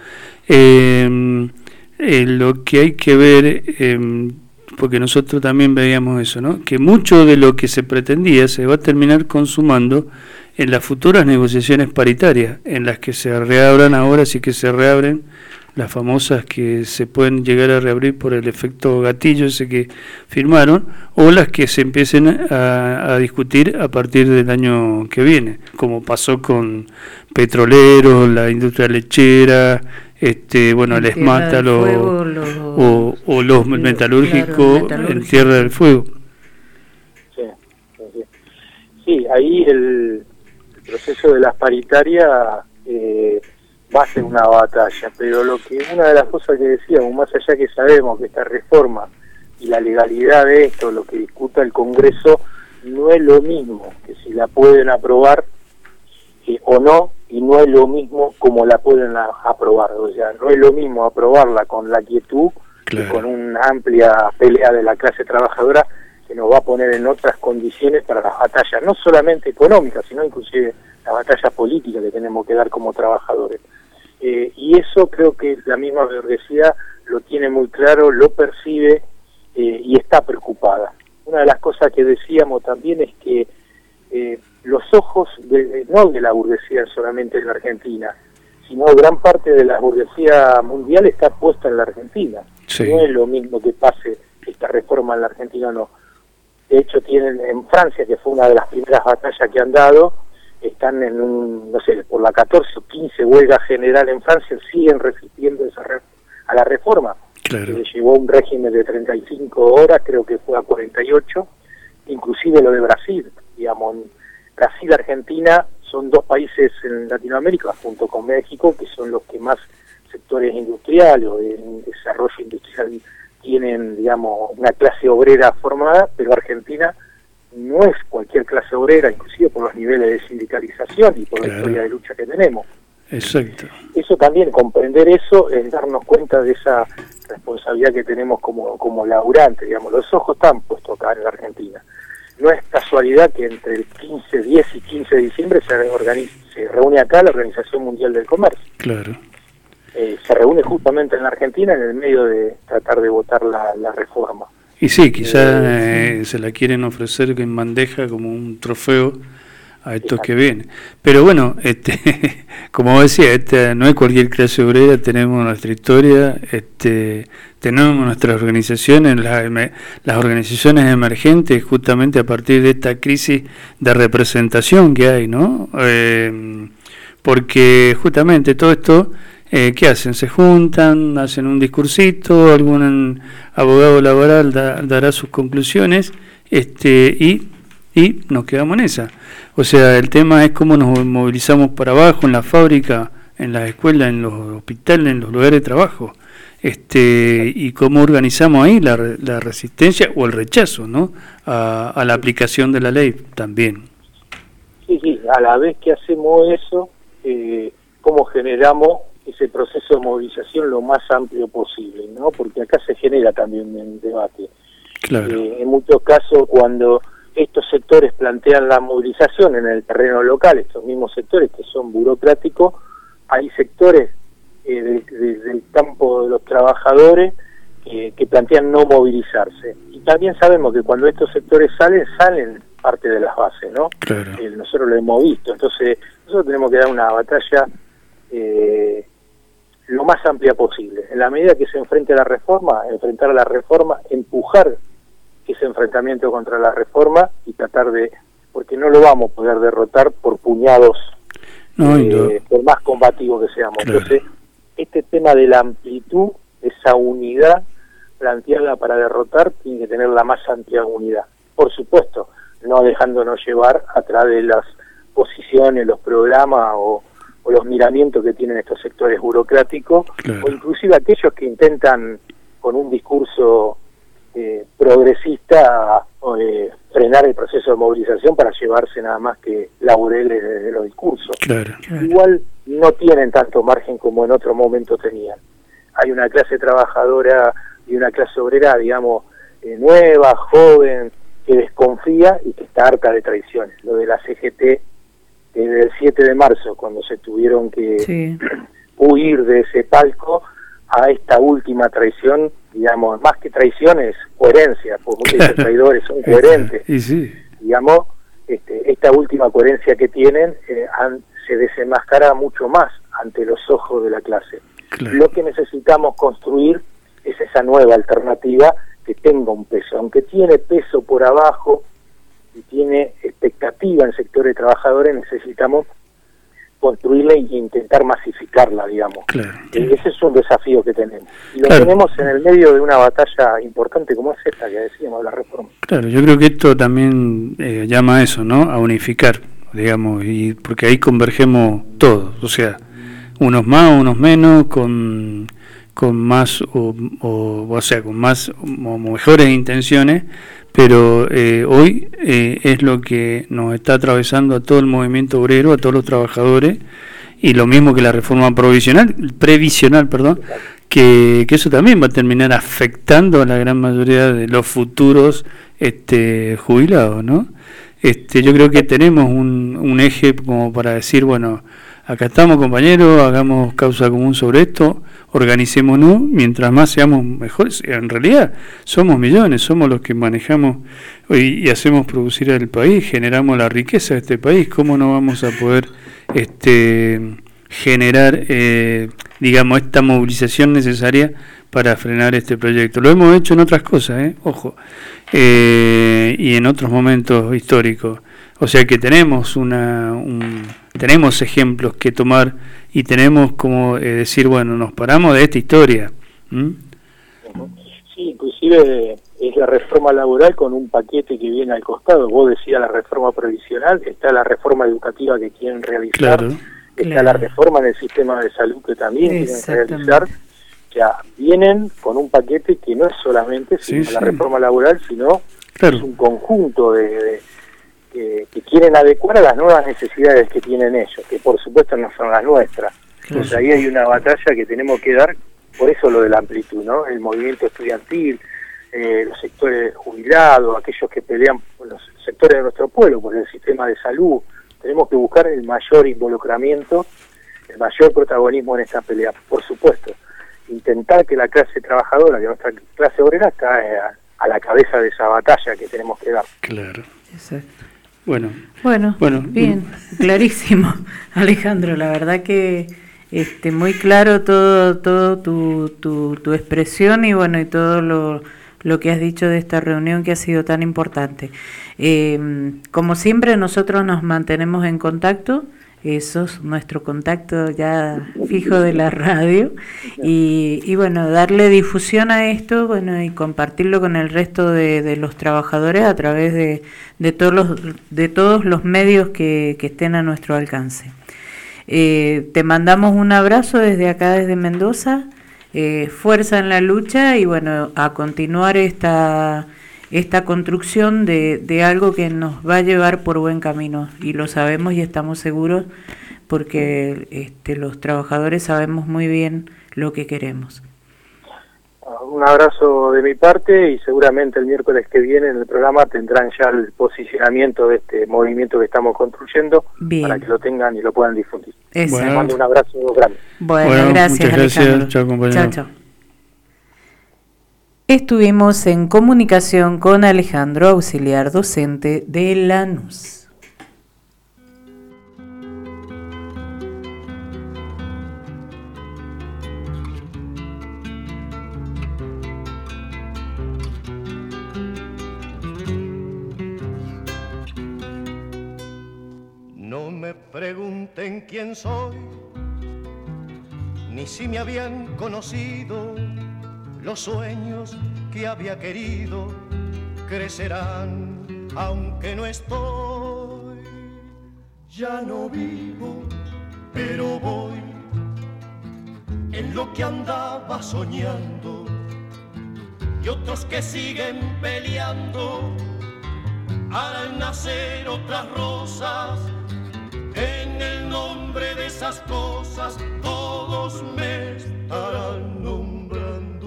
Lo que hay que ver, porque nosotros también veíamos eso, ¿no? Que mucho de lo que se pretendía se va a terminar consumando en las futuras negociaciones paritarias, en las que se reabran ahora, sí que se reabren las famosas que se pueden llegar a reabrir por el efecto gatillo ese que firmaron, o las que se empiecen a discutir a partir del año que viene, como pasó con petroleros, la industria lechera, bueno, el ESMATA o los metalúrgicos en Tierra del Fuego. Sí, ahí el proceso de las paritarias va a ser una batalla, pero una de las cosas que decíamos, más allá que sabemos que esta reforma y la legalidad de esto, lo que discuta el Congreso, no es lo mismo que si la pueden aprobar o no, y no es lo mismo como la pueden aprobar, o sea, no es lo mismo aprobarla con la quietud, claro, que con una amplia pelea de la clase trabajadora que nos va a poner en otras condiciones para las batallas, no solamente económicas, sino inclusive la batalla política que tenemos que dar como trabajadores. Y eso creo que la misma burguesía lo tiene muy claro, lo percibe y está preocupada. Una de las cosas que decíamos también es que los ojos, no de la burguesía solamente en la Argentina, sino gran parte de la burguesía mundial está puesta en la Argentina. Sí. No es lo mismo que pase esta reforma en la Argentina o no. De hecho, tienen en Francia, que fue una de las primeras batallas que han dado, están en no sé, por la 14 o 15 huelga general en Francia, siguen resistiendo a la reforma. Claro. Le llevó un régimen de 35 horas, creo que fue a 48, inclusive lo de Brasil, digamos, Brasil y Argentina son dos países en Latinoamérica, junto con México, que son los que más sectores industriales o en desarrollo industrial tienen, digamos, una clase obrera formada, pero Argentina no es cualquier clase obrera, inclusive por los niveles de sindicalización y por la historia de lucha que tenemos. Exacto. Eso también, comprender eso, es darnos cuenta de esa responsabilidad que tenemos como laburantes, digamos, los ojos están puestos acá en la Argentina. No es casualidad que entre el 10 y 15 de diciembre se reúne acá la Organización Mundial del Comercio. Claro. Se reúne justamente en la Argentina en el medio de tratar de votar la reforma. Y sí, quizás se la quieren ofrecer en bandeja como un trofeo a estos que vienen. Pero bueno, como decía, no es cualquier clase obrera, tenemos nuestra historia, tenemos nuestras organizaciones, las organizaciones emergentes, justamente a partir de esta crisis de representación que hay, ¿no? Porque justamente todo esto, ¿qué hacen? Se juntan, hacen un discursito, algún abogado laboral dará sus conclusiones, y nos quedamos en esa. O sea, el tema es cómo nos movilizamos para abajo, en la fábrica, en las escuelas, en los hospitales, en los lugares de trabajo, y cómo organizamos ahí la resistencia o el rechazo, ¿no? A la aplicación de la ley también. Sí, a la vez que hacemos eso, cómo generamos ese proceso de movilización lo más amplio posible, ¿no? Porque acá se genera también un debate. Claro. En muchos casos, cuando estos sectores plantean la movilización en el terreno local, estos mismos sectores que son burocráticos, hay sectores del campo de los trabajadores que plantean no movilizarse. Y también sabemos que cuando estos sectores salen parte de las bases, ¿no? Claro. Nosotros lo hemos visto. Entonces, nosotros tenemos que dar una batalla lo más amplia posible. En la medida que se enfrente a la reforma, enfrentar a la reforma, empujar ese enfrentamiento contra la reforma y tratar de, porque no lo vamos a poder derrotar por puñados, por más combativos que seamos. Claro. Entonces, este tema de la amplitud, esa unidad planteada para derrotar, tiene que tener la más amplia unidad. Por supuesto, no dejándonos llevar a través de las posiciones, los programas o los miramientos que tienen estos sectores burocráticos, claro, o inclusive aquellos que intentan con un discurso progresista frenar el proceso de movilización para llevarse nada más que laureles de los discursos. Claro. Igual no tienen tanto margen como en otro momento tenían. Hay una clase trabajadora y una clase obrera, digamos, nueva, joven, que desconfía y que está harta de traiciones. Lo de la CGT del 7 de marzo, cuando se tuvieron que huir de ese palco, a esta última traición, digamos, más que traiciones, coherencia, porque muchos traidores son coherentes. Y sí. Digamos, esta última coherencia que tienen se desenmascara mucho más ante los ojos de la clase. Claro. Lo que necesitamos construir es esa nueva alternativa que tenga un peso, aunque tiene peso por abajo y tiene expectativa en sectores trabajadores, necesitamos construirla e intentar masificarla, digamos. Claro. Ese es un desafío que tenemos. Y lo Claro. tenemos en el medio de una batalla importante como es esta que decíamos, la reforma. Claro, yo creo que esto también llama a eso, ¿no? A unificar, digamos, y porque ahí convergemos todos, o sea, unos más, unos menos, con más o sea, con más o mejores intenciones, pero hoy es lo que nos está atravesando a todo el movimiento obrero, a todos los trabajadores, y lo mismo que la reforma previsional, que eso también va a terminar afectando a la gran mayoría de los futuros jubilados, ¿no? Yo creo que tenemos un eje como para decir, bueno, acá estamos, compañeros, hagamos causa común sobre esto, organicémonos, mientras más seamos mejores. En realidad somos millones, somos los que manejamos y hacemos producir al país, generamos la riqueza de este país. ¿Cómo no vamos a poder generar, digamos, esta movilización necesaria para frenar este proyecto. Lo hemos hecho en otras cosas, ojo, y en otros momentos históricos. O sea que tenemos tenemos ejemplos que tomar y tenemos como decir, bueno, nos paramos de esta historia. Sí, inclusive es la reforma laboral con un paquete que viene al costado. Vos decías la reforma previsional, está la reforma educativa que quieren realizar, está la reforma en el sistema de salud que también quieren realizar. O sea, vienen con un paquete que no es solamente la reforma laboral, sino es un conjunto que quieren adecuar a las nuevas necesidades que tienen ellos, que por supuesto no son las nuestras. Entonces ahí hay una batalla que tenemos que dar, por eso lo de la amplitud, ¿no? El movimiento estudiantil, los sectores jubilados, aquellos que pelean por los sectores de nuestro pueblo, por el sistema de salud. Tenemos que buscar el mayor involucramiento, el mayor protagonismo en esta pelea, por supuesto. Intentar que la clase trabajadora, que nuestra clase obrera, está a la cabeza de esa batalla que tenemos que dar. Claro. Exacto. Bueno, bien, clarísimo, Alejandro, la verdad que muy claro todo tu expresión y bueno, y todo lo que has dicho de esta reunión que ha sido tan importante. Como siempre, nosotros nos mantenemos en contacto. Eso es nuestro contacto ya fijo de la radio y bueno, darle difusión a esto, bueno, y compartirlo con el resto de los trabajadores a través de todos los medios que estén a nuestro alcance. Te mandamos un abrazo desde acá, desde Mendoza, fuerza en la lucha y bueno, a continuar esta construcción de algo que nos va a llevar por buen camino y lo sabemos y estamos seguros porque los trabajadores sabemos muy bien lo que queremos. Un abrazo de mi parte y seguramente el miércoles que viene en el programa tendrán ya el posicionamiento de este movimiento que estamos construyendo. Bien. Para que lo tengan y lo puedan difundir. Les mando un abrazo grande. Bueno, gracias. Muchas gracias. Chao, compañero. Chao. Estuvimos en comunicación con Alejandro, auxiliar docente de Lanús. No me pregunten quién soy, ni si me habían conocido. Los sueños que había querido crecerán, aunque no estoy. Ya no vivo, pero voy en lo que andaba soñando. Y otros que siguen peleando harán nacer otras rosas. En el nombre de esas cosas todos me estarán nombrando.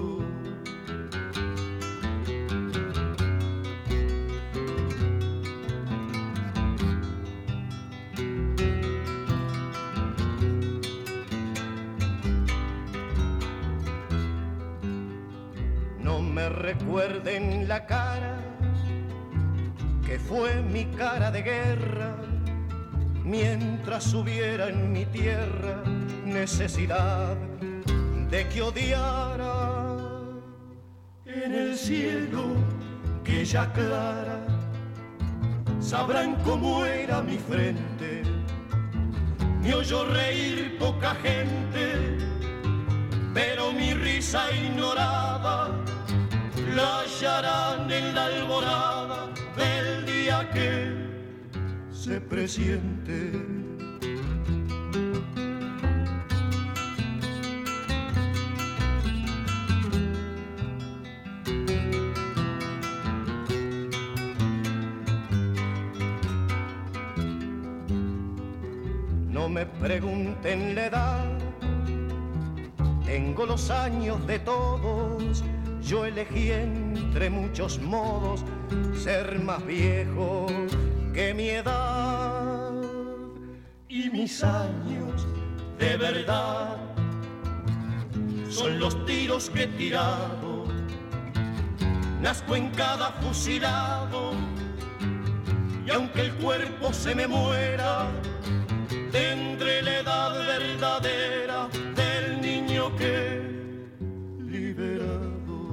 No me recuerden la cara, que fue mi cara de guerra, mientras hubiera en mi tierra necesidad de que odiara. En el cielo que ya aclara, sabrán cómo era mi frente. Me oyó reír poca gente, pero mi risa ignorada la hallarán en la alborada del día que se presiente. No me pregunten la edad, tengo los años de todos. Yo elegí entre muchos modos ser más viejo que mi edad. Y mis años de verdad son los tiros que he tirado. Nazco en cada fusilado, y aunque el cuerpo se me muera, tendré la edad verdadera del niño que he liberado.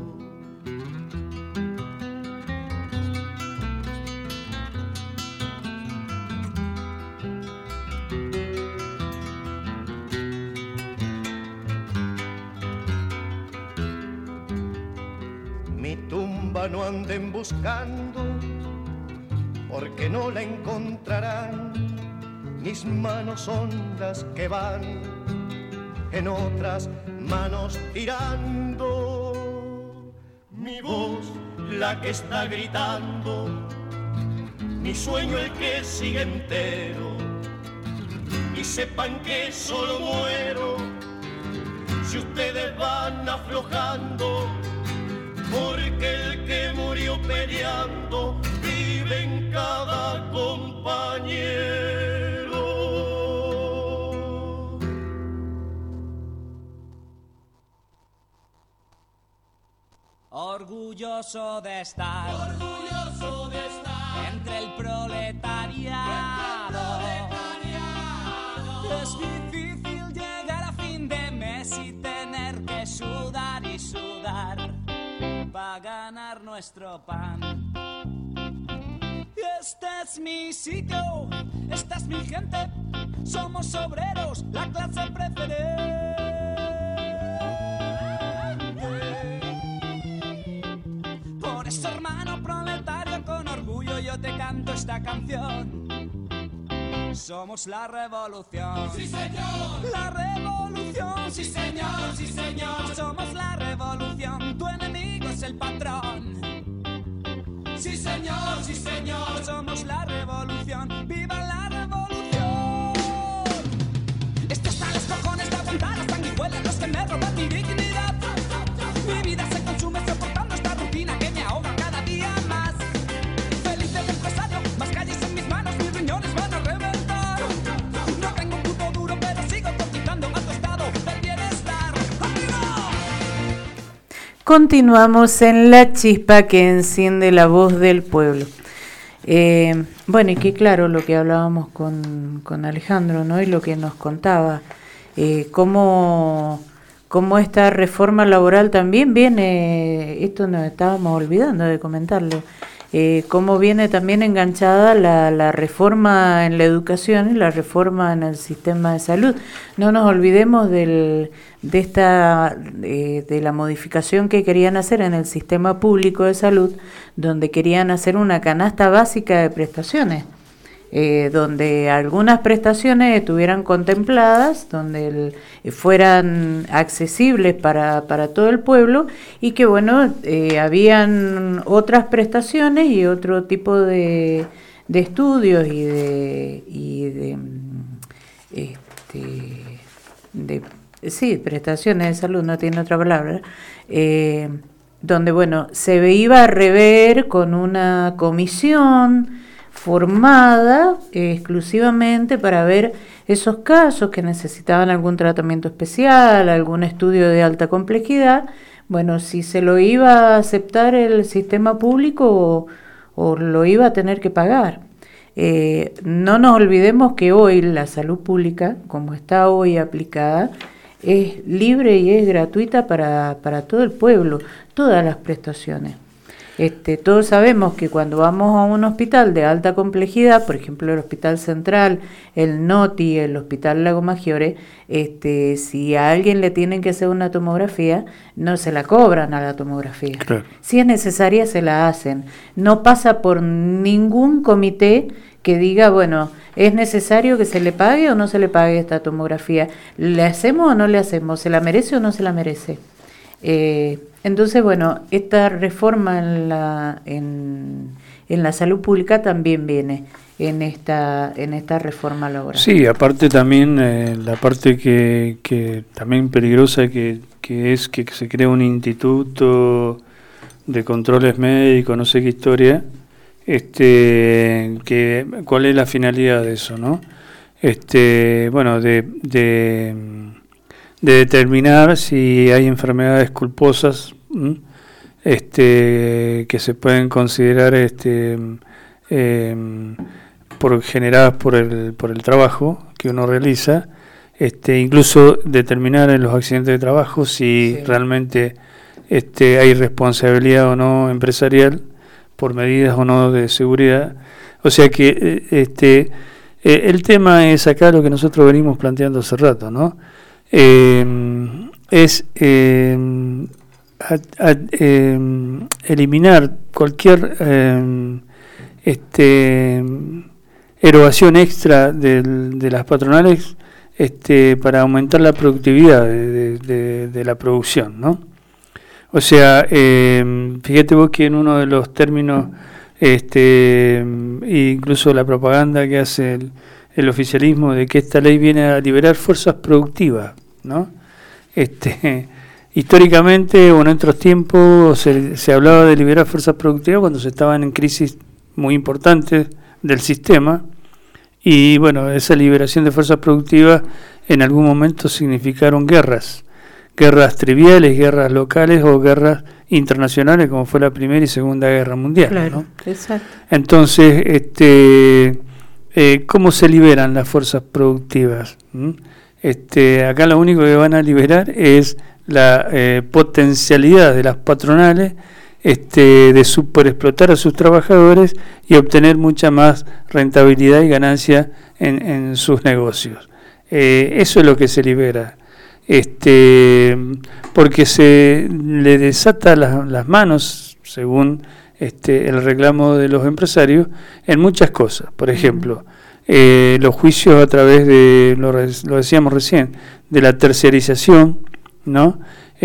Mi tumba no anden buscando, porque no la encontrarán. Mis manos son las que van en otras manos tirando. Mi voz la que está gritando, mi sueño el que sigue entero. Y sepan que solo muero si ustedes van aflojando, porque el que murió peleando vive en cada compañero. Orgulloso de estar entre el proletariado. Es difícil llegar a fin de mes y tener que sudar y sudar para ganar nuestro pan. Este es mi sitio, esta es mi gente, somos obreros, la clase preferente. Por eso, hermano proletario, con orgullo yo te canto esta canción. Somos la revolución. Sí, señor. La revolución. Sí, señor, sí, señor. Somos la revolución. Tu enemigo es el patrón. Sí, señor, sí, señor. Somos la revolución. ¡Viva la revolución! Estoy hasta los cojones de aguantar las sanguijuelas, los que me roban mi dignidad. Mi vida se consume soportando esta rutina que me ahoga cada día más. Feliz de empresario, más calles en mis manos, mis riñones van a reventar. No tengo un puto duro, pero sigo cotizando a tu estado del bienestar. ¡Arriba! Continuamos en La Chispa que enciende la voz del pueblo. Bueno, y que claro, lo que hablábamos con Alejandro, ¿no? Y lo que nos contaba, cómo esta reforma laboral también viene, esto nos estábamos olvidando de comentarlo, cómo viene también enganchada la reforma en la educación y la reforma en el sistema de salud. No nos olvidemos de la modificación que querían hacer en el sistema público de salud, donde querían hacer una canasta básica de prestaciones, donde algunas prestaciones estuvieran contempladas, donde fueran accesibles para todo el pueblo, y que bueno, habían otras prestaciones y otro tipo de estudios y de prestaciones de salud, no tiene otra palabra, donde bueno, se iba a rever con una comisión formada exclusivamente para ver esos casos que necesitaban algún tratamiento especial, algún estudio de alta complejidad, bueno, si se lo iba a aceptar el sistema público o lo iba a tener que pagar. No nos olvidemos que hoy la salud pública, como está hoy aplicada, es libre y es gratuita para todo el pueblo, todas las prestaciones. Todos sabemos que cuando vamos a un hospital de alta complejidad, por ejemplo el Hospital Central, el NOTI, el Hospital Lago Maggiore, si a alguien le tienen que hacer una tomografía, no se la cobran a la tomografía. Claro. Si es necesaria, se la hacen. No pasa por ningún comité que diga, bueno, ¿es necesario que se le pague o no se le pague esta tomografía? ¿Le hacemos o no le hacemos? ¿Se la merece o no se la merece? Entonces, bueno, esta reforma en la salud pública también viene en esta reforma laboral. Sí, aparte también la parte que también peligrosa que es que se crea un instituto de controles médicos, no sé qué historia, ¿cuál es la finalidad de eso, no? Bueno, de determinar si hay enfermedades culposas que se pueden considerar generadas por el trabajo, que uno realiza, incluso determinar en los accidentes de trabajo si realmente hay responsabilidad o no empresarial por medidas o no de seguridad. O sea que el tema es acá lo que nosotros venimos planteando hace rato, ¿no? Es eliminar cualquier erogación extra de las patronales para aumentar la productividad de la producción, ¿no? O sea, fíjate vos que en uno de los términos, incluso la propaganda que hace el oficialismo de que esta ley viene a liberar fuerzas productivas, ¿no? Históricamente o en otros tiempos se hablaba de liberar fuerzas productivas cuando se estaban en crisis muy importantes del sistema, y bueno, esa liberación de fuerzas productivas en algún momento significaron guerras triviales, guerras locales o guerras internacionales, como fue la Primera y Segunda Guerra Mundial. Claro, ¿no? Exacto. Entonces, ¿cómo se liberan las fuerzas productivas? Acá lo único que van a liberar es la potencialidad de las patronales de superexplotar a sus trabajadores y obtener mucha más rentabilidad y ganancia en sus negocios. Eso es lo que se libera. Porque se le desata las manos, según el reclamo de los empresarios, en muchas cosas. Por ejemplo, los juicios a través de, lo decíamos recién, de la terciarización, ¿no?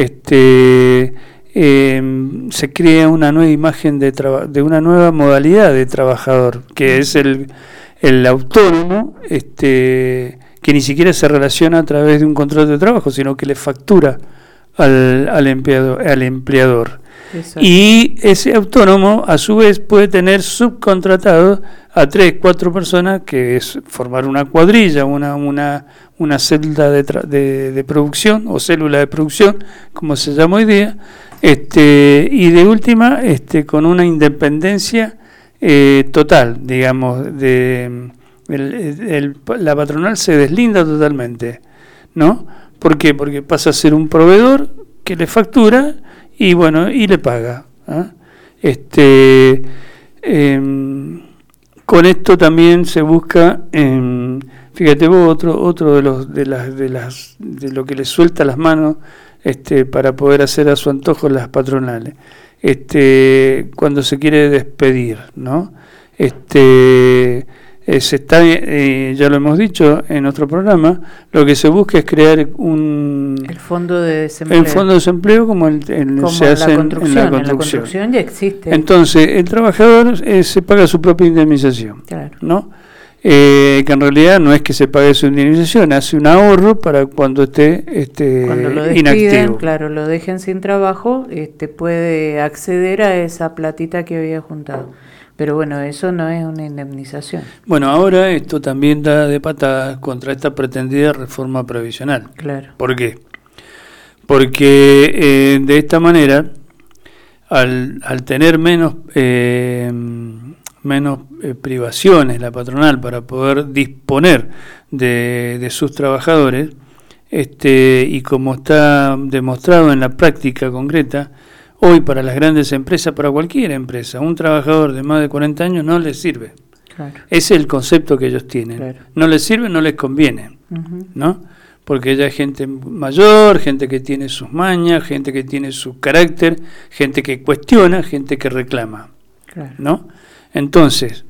Se crea una nueva imagen de una nueva modalidad de trabajador, que es el autónomo, que ni siquiera se relaciona a través de un contrato de trabajo, sino que le factura al empleador. Exacto. Y ese autónomo, a su vez, puede tener subcontratado a 3, 4 personas, que es formar una cuadrilla, una celda de producción, o célula de producción, como se llama hoy día, y de última, con una independencia total, digamos, la patronal se deslinda totalmente, ¿no? ¿Por qué? Porque pasa a ser un proveedor que le factura y bueno, y le paga, ¿eh? Con esto también se busca, fíjate vos, otro de lo que le suelta las manos para poder hacer a su antojo las patronales, cuando se quiere despedir, ¿no? Se está, ya lo hemos dicho en otro programa, lo que se busca es crear el fondo de desempleo. El fondo de desempleo como se hace en la construcción. En la construcción ya existe. Entonces, el trabajador se paga su propia indemnización, claro, ¿no? Que en realidad no es que se pague su indemnización, hace un ahorro para cuando esté cuando lo despiden, inactivo. Claro, lo dejen sin trabajo, puede acceder a esa platita que había juntado. Pero bueno, eso no es una indemnización. Bueno, ahora esto también da de patadas contra esta pretendida reforma previsional. Claro. ¿Por qué? Porque de esta manera, al tener menos privaciones la patronal para poder disponer de sus trabajadores, y como está demostrado en la práctica concreta, hoy para las grandes empresas, para cualquier empresa, un trabajador de más de 40 años no les sirve. Claro. Ese es el concepto que ellos tienen. Claro. No les sirve, no les conviene, ¿no? Porque ya hay gente mayor, gente que tiene sus mañas, gente que tiene su carácter, gente que cuestiona, gente que reclama, claro, ¿no? Entonces,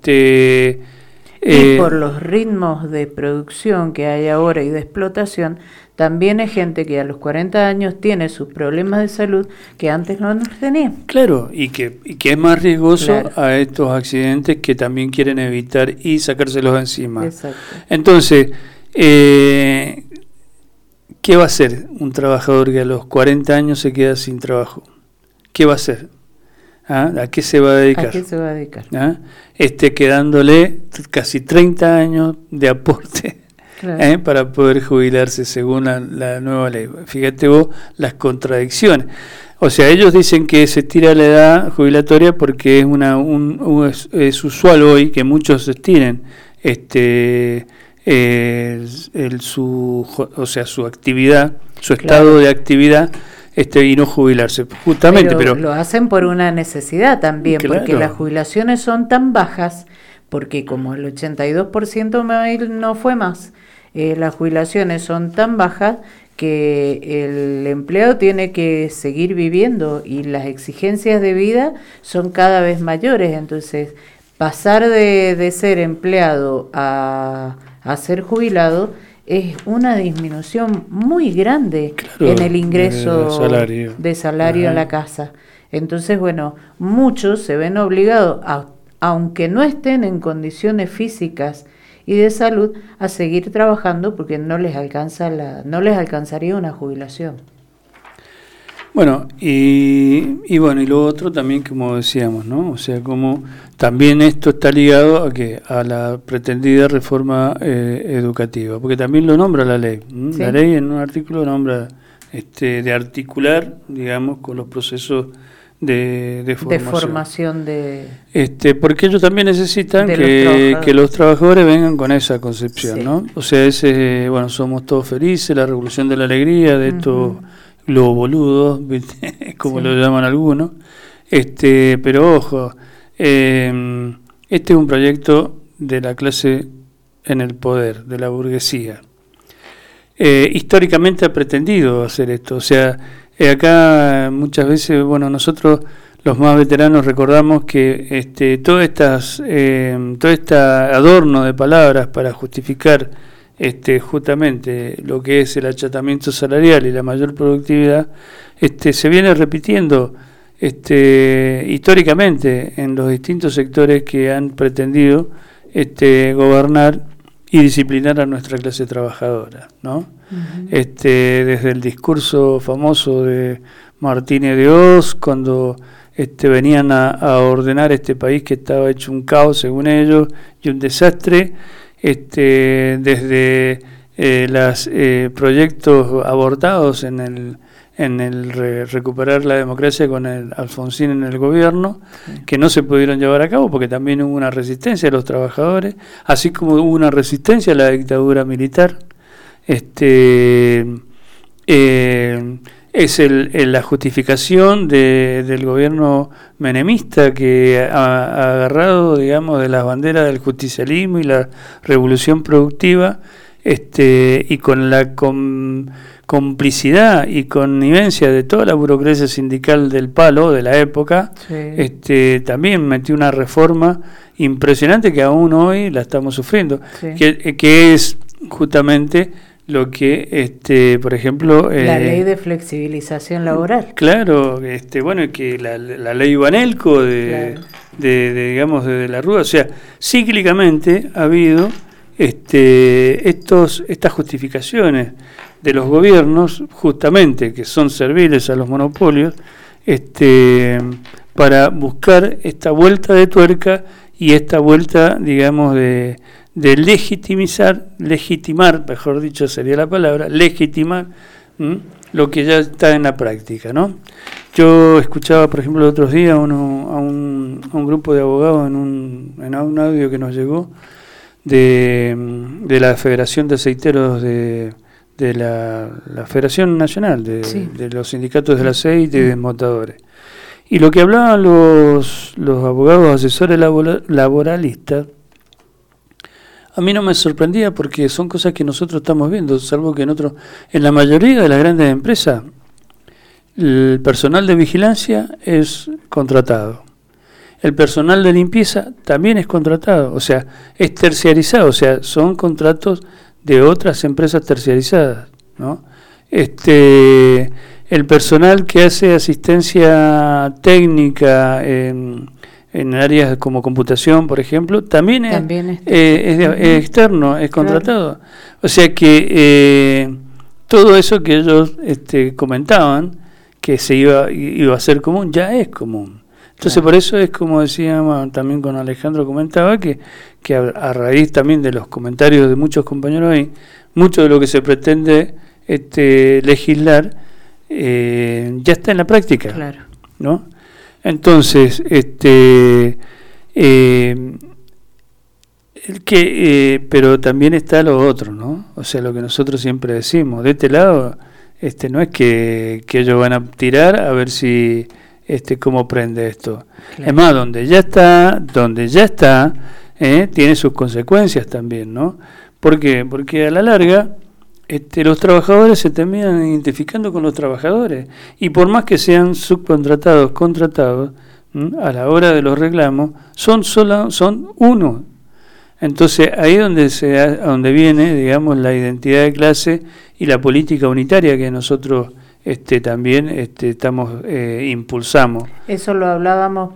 y por los ritmos de producción que hay ahora y de explotación, también hay gente que a los 40 años tiene sus problemas de salud que antes no los tenía. Claro, y que es más riesgoso, claro, a estos accidentes que también quieren evitar y sacárselos de encima. Exacto. Entonces, ¿qué va a hacer un trabajador que a los 40 años se queda sin trabajo? ¿Qué va a hacer? ¿A qué se va a dedicar? ¿A qué se va a dedicar? Quedándole casi 30 años de aporte, claro, para poder jubilarse según la nueva ley. Fíjate vos las contradicciones. O sea, ellos dicen que se tira la edad jubilatoria porque es usual hoy que muchos estiren su actividad, su estado de actividad, y no jubilarse, justamente. Pero lo hacen por una necesidad también, claro, porque las jubilaciones son tan bajas, porque como el 82% no fue más, las jubilaciones son tan bajas que el empleado tiene que seguir viviendo y las exigencias de vida son cada vez mayores. Entonces, pasar de ser empleado a ser jubilado es una disminución muy grande, claro, en el ingreso de salario en la casa. Entonces, bueno, muchos se ven obligados, aunque no estén en condiciones físicas y de salud, a seguir trabajando porque no les alcanzaría una jubilación. Bueno, y lo otro también, como decíamos, ¿no? O sea, como también esto está ligado a la pretendida reforma educativa, porque también lo nombra la ley. ¿Sí? La ley en un artículo nombra de articular, digamos, con los procesos de formación. Porque ellos también necesitan que los trabajadores vengan con esa concepción, sí, ¿no? O sea, somos todos felices, la revolución de la alegría, de estos los boludos, como lo llaman algunos, pero ojo, este es un proyecto de la clase en el poder, de la burguesía. Históricamente ha pretendido hacer esto, o sea, acá muchas veces, nosotros los más veteranos recordamos que todo este adorno de palabras para justificar justamente lo que es el achatamiento salarial y la mayor productividad, se viene repitiendo históricamente en los distintos sectores que han pretendido gobernar y disciplinar a nuestra clase trabajadora, ¿no? Uh-huh. Desde el discurso famoso de Martínez de Oz, cuando venían a ordenar este país que estaba hecho un caos según ellos y un desastre, desde los proyectos abortados en el recuperar la democracia con el Alfonsín en el gobierno, que no se pudieron llevar a cabo porque también hubo una resistencia de los trabajadores, así como hubo una resistencia a la dictadura militar. Es la justificación del gobierno menemista que ha agarrado, digamos, de las banderas del justicialismo y la revolución productiva, y con la complicidad y connivencia de toda la burocracia sindical del palo de la época, sí, también metió una reforma impresionante que aún hoy la estamos sufriendo, sí, que es justamente lo que, por ejemplo... la ley de flexibilización laboral. Claro, que la ley Banelco de digamos, de la Rúa, o sea, cíclicamente ha habido estas justificaciones de los gobiernos, justamente, que son serviles a los monopolios, para buscar esta vuelta de tuerca y esta vuelta, digamos, de legitimar, mejor dicho sería la palabra, legitimar lo que ya está en la práctica, ¿no? Yo escuchaba, por ejemplo, los otros días a un grupo de abogados en un audio que nos llegó de la Federación de Aceiteros de la Federación Nacional de los Sindicatos del Aceite y Desmotadores. Y lo que hablaban los abogados asesores laboralistas, a mí no me sorprendía porque son cosas que nosotros estamos viendo, salvo que en la mayoría de las grandes empresas, el personal de vigilancia es contratado. El personal de limpieza también es contratado, o sea, es terciarizado, o sea, son contratos de otras empresas terciarizadas, ¿no? El personal que hace asistencia técnica en áreas como computación, por ejemplo, también es externo, es contratado. Claro. O sea que todo eso que ellos comentaban que se iba a ser común, ya es común. Entonces, por eso es como decíamos también con Alejandro, comentaba que a raíz también de los comentarios de muchos compañeros ahí, mucho de lo que se pretende legislar ya está en la práctica, claro, ¿no? Entonces, Pero también está lo otro, ¿no? O sea, lo que nosotros siempre decimos, de este lado, no es que ellos van a tirar a ver si cómo prende esto. Claro. Es más, donde ya está, tiene sus consecuencias también, ¿no? ¿Por qué? Porque a la larga los trabajadores se terminan identificando con los trabajadores, y por más que sean subcontratados, contratados, a la hora de los reclamos, son uno. Entonces ahí es donde viene, digamos, la identidad de clase y la política unitaria que nosotros también impulsamos. Eso lo hablábamos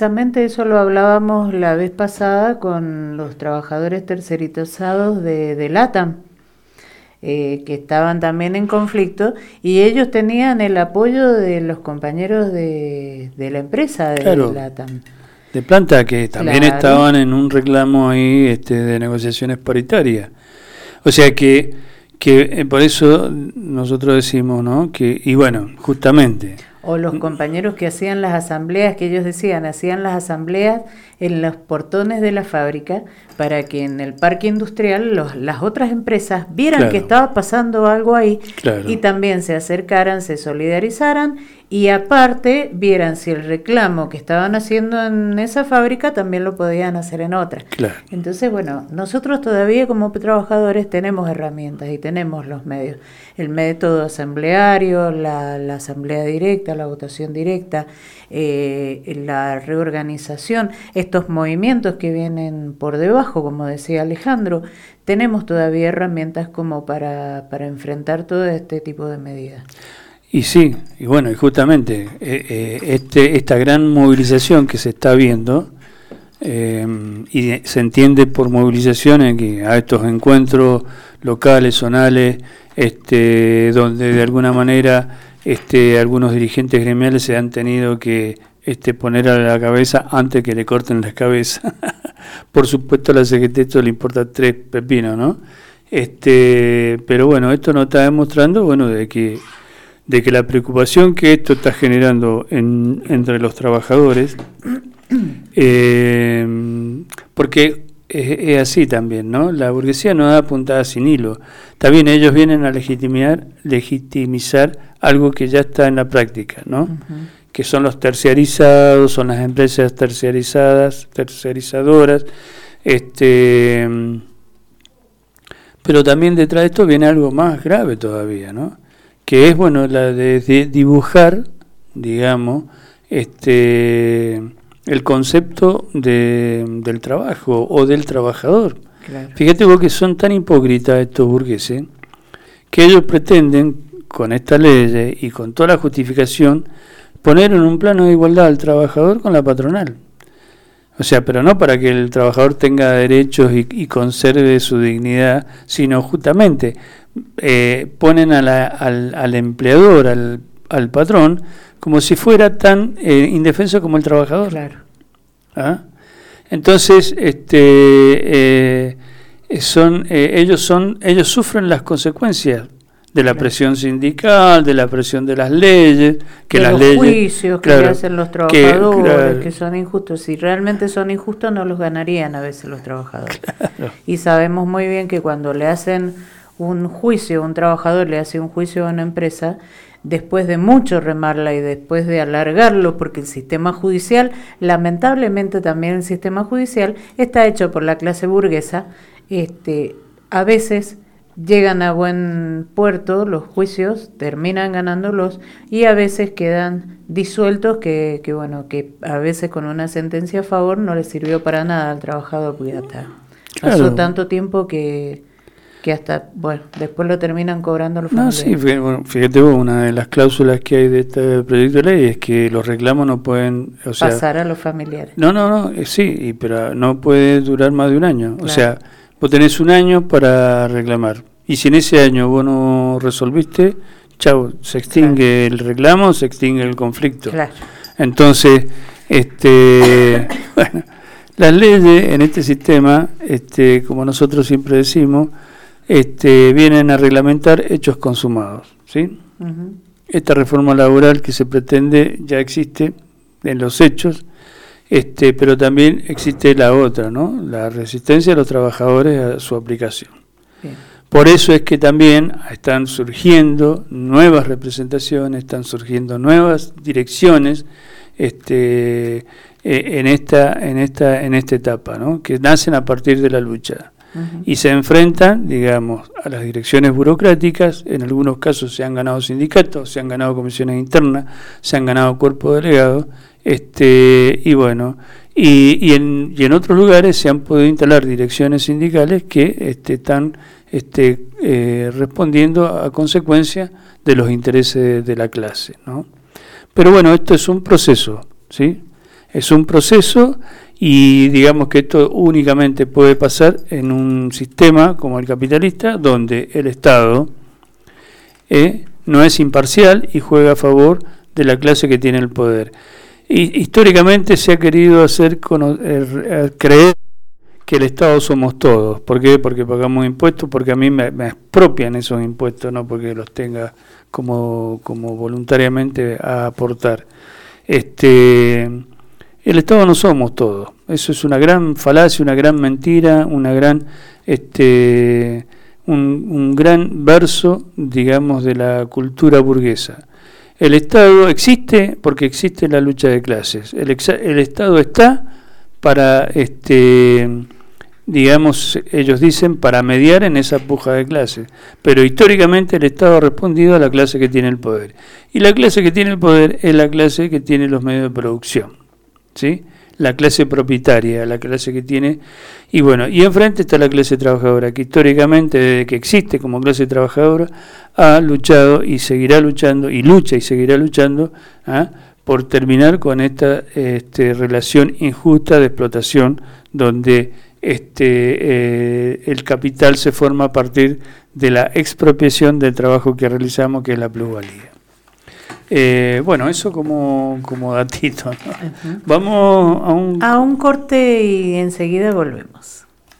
la vez pasada con los trabajadores tercerizados de LATAM, que estaban también en conflicto, y ellos tenían el apoyo de los compañeros de la empresa de LATAM. De planta, que también estaban en un reclamo ahí de negociaciones paritarias. O sea que por eso nosotros decimos, ¿no? Y bueno, justamente. O los compañeros que hacían las asambleas, que ellos decían, hacían las asambleas en los portones de la fábrica para que en el parque industrial las otras empresas vieran que estaba pasando algo ahí y también se acercaran, se solidarizaran y aparte vieran si el reclamo que estaban haciendo en esa fábrica también lo podían hacer en otra. Entonces, bueno, nosotros todavía como trabajadores tenemos herramientas y tenemos los medios. El método asambleario, la asamblea directa, la votación directa, la reorganización, estos movimientos que vienen por debajo, como decía Alejandro, tenemos todavía herramientas como para enfrentar todo este tipo de medidas. Y sí, y bueno, y justamente esta gran movilización que se está viendo, y se entiende por movilización a estos encuentros locales, zonales, donde de alguna manera algunos dirigentes gremiales se han tenido que poner a la cabeza antes que le corten las cabezas. Por supuesto a la CGT esto le importa 3 pepinos, ¿no? Pero bueno, esto nos está demostrando, bueno, de que la preocupación que esto está generando entre los trabajadores, porque es así también, ¿no? La burguesía no da puntada sin hilo. Está bien, ellos vienen a legitimizar algo que ya está en la práctica, ¿no? Uh-huh. Que son los terciarizados, son las empresas terciarizadoras, pero también detrás de esto viene algo más grave todavía, ¿no? Que es, bueno, la de dibujar, digamos, el concepto del trabajo o del trabajador. Claro. Fíjate vos que son tan hipócritas estos burgueses que ellos pretenden, con esta ley y con toda la justificación, poner en un plano de igualdad al trabajador con la patronal. O sea, pero no para que el trabajador tenga derechos y conserve su dignidad, sino justamente ponen al empleador, al patrón, como si fuera tan indefenso como el trabajador. Claro. ¿Ah? Entonces, ellos sufren las consecuencias de la presión sindical, de la presión de las leyes, que las leyes, juicios que le hacen los trabajadores, que son injustos. Si realmente son injustos, no los ganarían a veces los trabajadores. Claro. Y sabemos muy bien que cuando le hacen un juicio, un trabajador le hace un juicio a una empresa, después de mucho remarla y después de alargarlo, porque el sistema judicial, lamentablemente también el sistema judicial, está hecho por la clase burguesa, a veces llegan a buen puerto los juicios, terminan ganándolos y a veces quedan disueltos que a veces con una sentencia a favor no le sirvió para nada al trabajador, porque hasta pasó tanto tiempo que hasta, bueno, después lo terminan cobrando los familiares. No, sí, bueno, fíjate vos, una de las cláusulas que hay de este proyecto de ley es que los reclamos no pueden, pasar a los familiares. No, sí, pero no puede durar más de un año. Claro. O sea, vos tenés un año para reclamar. Y si en ese año vos no resolviste, chau, se extingue el reclamo, se extingue el conflicto. Claro. Entonces, bueno, las leyes en este sistema, como nosotros siempre decimos, vienen a reglamentar hechos consumados, ¿sí? Uh-huh. Esta reforma laboral que se pretende ya existe en los hechos pero también existe la otra, ¿no? La resistencia de los trabajadores a su aplicación. Bien. Por eso es que también están surgiendo nuevas representaciones, están surgiendo nuevas direcciones en esta etapa, ¿no? Que nacen a partir de la lucha. Uh-huh. Y se enfrentan, digamos, a las direcciones burocráticas. En algunos casos se han ganado sindicatos, se han ganado comisiones internas, se han ganado cuerpos delegados, y bueno, y en otros lugares se han podido instalar direcciones sindicales que están respondiendo a consecuencia de los intereses de la clase, ¿no? Pero bueno, esto es un proceso, ¿sí? Es un proceso, y digamos que esto únicamente puede pasar en un sistema como el capitalista, donde el Estado no es imparcial y juega a favor de la clase que tiene el poder. Y históricamente se ha querido hacer creer que el Estado somos todos. ¿Por qué? Porque pagamos impuestos, porque a mí me expropian esos impuestos, no porque los tenga como voluntariamente a aportar. El Estado no somos todos. Eso es una gran falacia, una gran mentira, una gran un gran verso, digamos, de la cultura burguesa. El Estado existe porque existe la lucha de clases. El Estado está para, digamos, ellos dicen, para mediar en esa puja de clases. Pero históricamente el Estado ha respondido a la clase que tiene el poder. Y la clase que tiene el poder es la clase que tiene los medios de producción, ¿sí? La clase propietaria, la clase que tiene, y bueno, y enfrente está la clase trabajadora, que históricamente, desde que existe como clase trabajadora, ha luchado y seguirá luchando, y lucha y seguirá luchando, por terminar con esta relación injusta de explotación, donde el capital se forma a partir de la expropiación del trabajo que realizamos, que es la plusvalía. Bueno, eso como datito, ¿no? Uh-huh. Vamos a un corte y enseguida volvemos.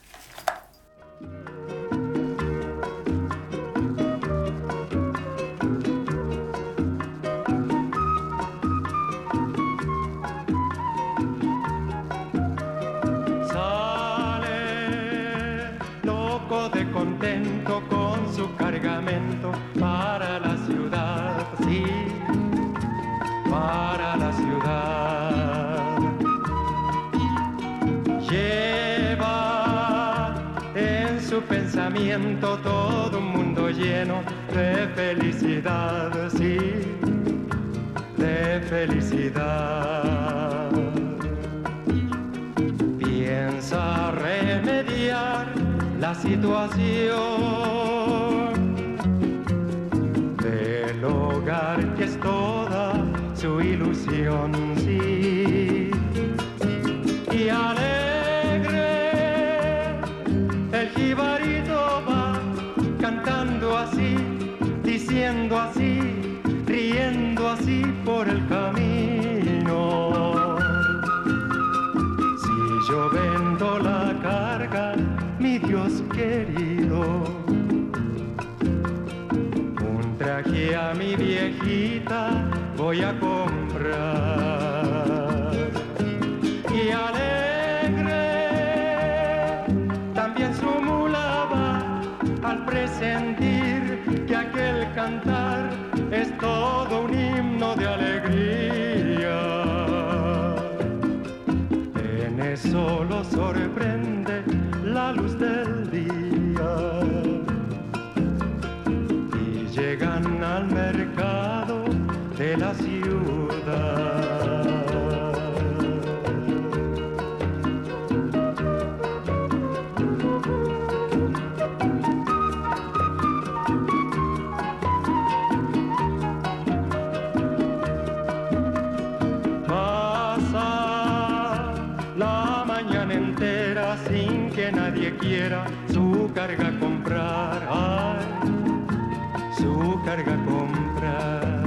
Sale loco de contento con su cargamento para la ciudad, sí, para la ciudad. Lleva en su pensamiento todo un mundo lleno de felicidad, sí, de felicidad. Piensa remediar la situación del hogar, que es toda su ilusión, sí. Y alegre el jibarito va cantando así, diciendo así, riendo así por el camino. Si yo vendo la carga, mi Dios querido, un traje a mi viejita voy a comprar. Y alegre también su mula va al presentir que aquel cantar es todo un himno de alegría. En eso lo sorprende la luz del día y llegan al mercado de la ciudad. Pasa la mañana entera sin que nadie quiera su carga comprar, ay, su carga comprar.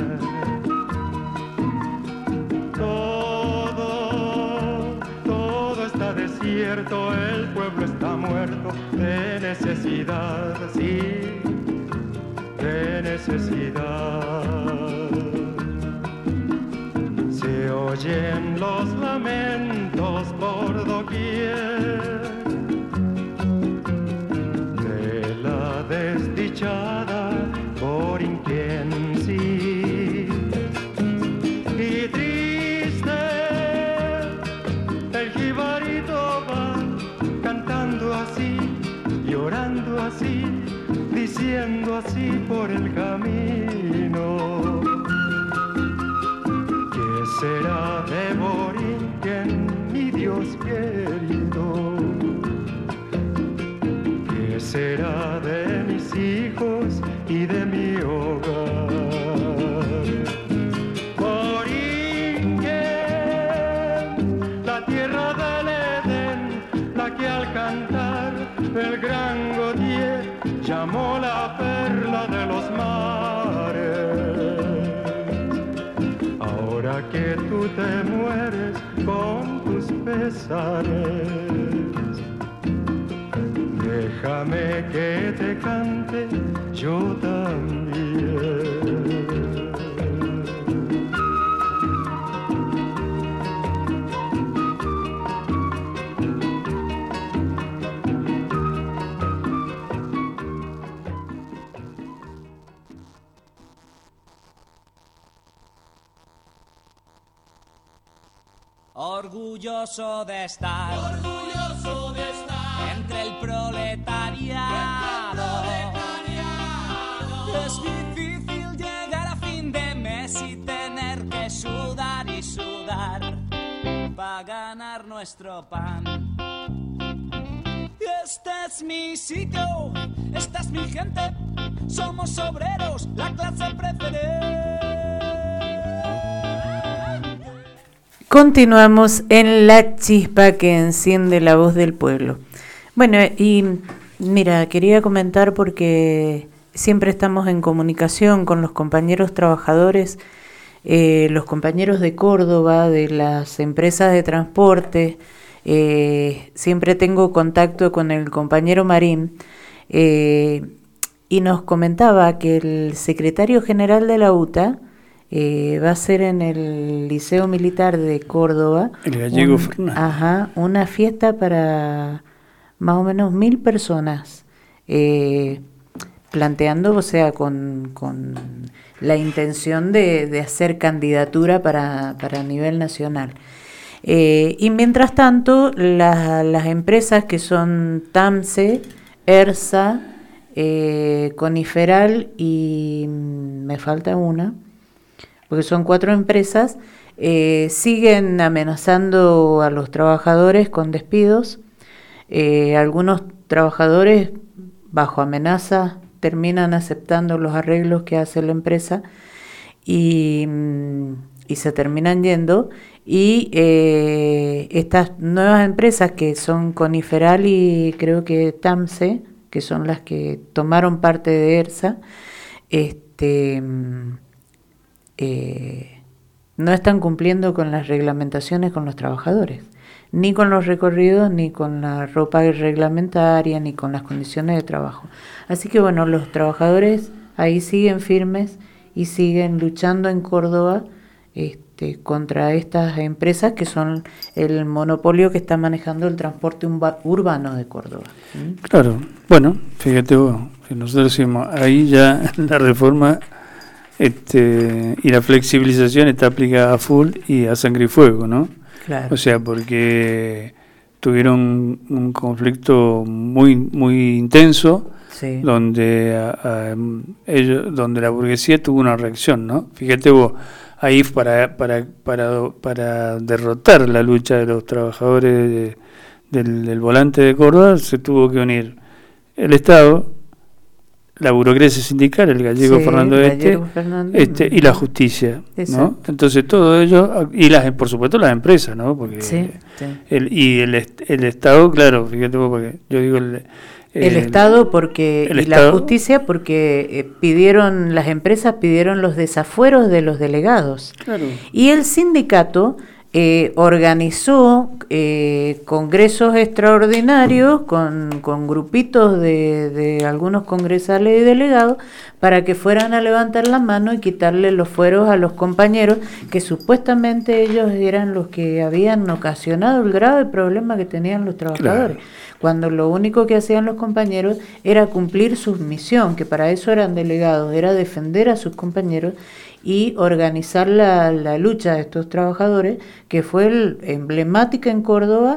Todo está desierto, el pueblo está muerto de necesidad, sí, de necesidad. Se oyen los lamentos yendo así por el camino. ¿Qué será de Borinquen, mi Dios querido? ¿Qué será de mis hijos y de mi hogar? Borinquen, la tierra del Edén, la que al cantar el gran Godier llamó la perla de los mares. Ahora que tú te mueres con tus pesares, déjame que te cante yo también. Orgulloso de estar entre el proletariado. Es difícil llegar a fin de mes y tener que sudar y sudar para ganar nuestro pan. Este es mi sitio, esta es mi gente, somos obreros, la clase preferente. Continuamos en La Chispa que enciende la voz del pueblo. Bueno, y mira, quería comentar porque siempre estamos en comunicación con los compañeros trabajadores, los compañeros de Córdoba, de las empresas de transporte. Siempre tengo contacto con el compañero Marín y nos comentaba que el secretario general de la UTA va a ser en el Liceo Militar de Córdoba, el Gallego Fernández. Ajá, una fiesta para más o menos 1000 personas, planteando, o sea, con la intención de hacer candidatura para nivel nacional. Y mientras tanto, las empresas que son TAMSE, ERSA, Coniferal y me falta una, porque son 4 empresas, siguen amenazando a los trabajadores con despidos. Algunos trabajadores, bajo amenaza, terminan aceptando los arreglos que hace la empresa y se terminan yendo. Y estas nuevas empresas que son Coniferal y creo que TAMSE, que son las que tomaron parte de ERSA, no están cumpliendo con las reglamentaciones con los trabajadores, ni con los recorridos, ni con la ropa reglamentaria, ni con las condiciones de trabajo. Así que bueno, los trabajadores ahí siguen firmes y siguen luchando en Córdoba contra estas empresas que son el monopolio que está manejando el transporte urbano de Córdoba. Claro, bueno, fíjate vos, que nosotros decimos, ahí ya la reforma y la flexibilización está aplicada a full y a sangre y fuego, ¿no? Claro. O sea, porque tuvieron un conflicto muy muy intenso, sí, donde donde la burguesía tuvo una reacción, ¿no? Fíjate vos, ahí para derrotar la lucha de los trabajadores del volante de Córdoba se tuvo que unir el Estado, la burocracia sindical, el gallego, sí, Fernández y la justicia, ¿no? Entonces todo ello, y por supuesto las empresas, ¿no? Porque sí. El Estado, claro, fíjate vos, porque yo digo el Estado porque y la justicia porque las empresas pidieron los desafueros de los delegados, claro, y el sindicato organizó congresos extraordinarios con grupitos de algunos congresales y delegados para que fueran a levantar la mano y quitarle los fueros a los compañeros que supuestamente ellos eran los que habían ocasionado el grave problema que tenían los trabajadores. Claro. Cuando lo único que hacían los compañeros era cumplir su misión, que para eso eran delegados, era defender a sus compañeros y organizar la lucha de estos trabajadores, que fue emblemática en Córdoba,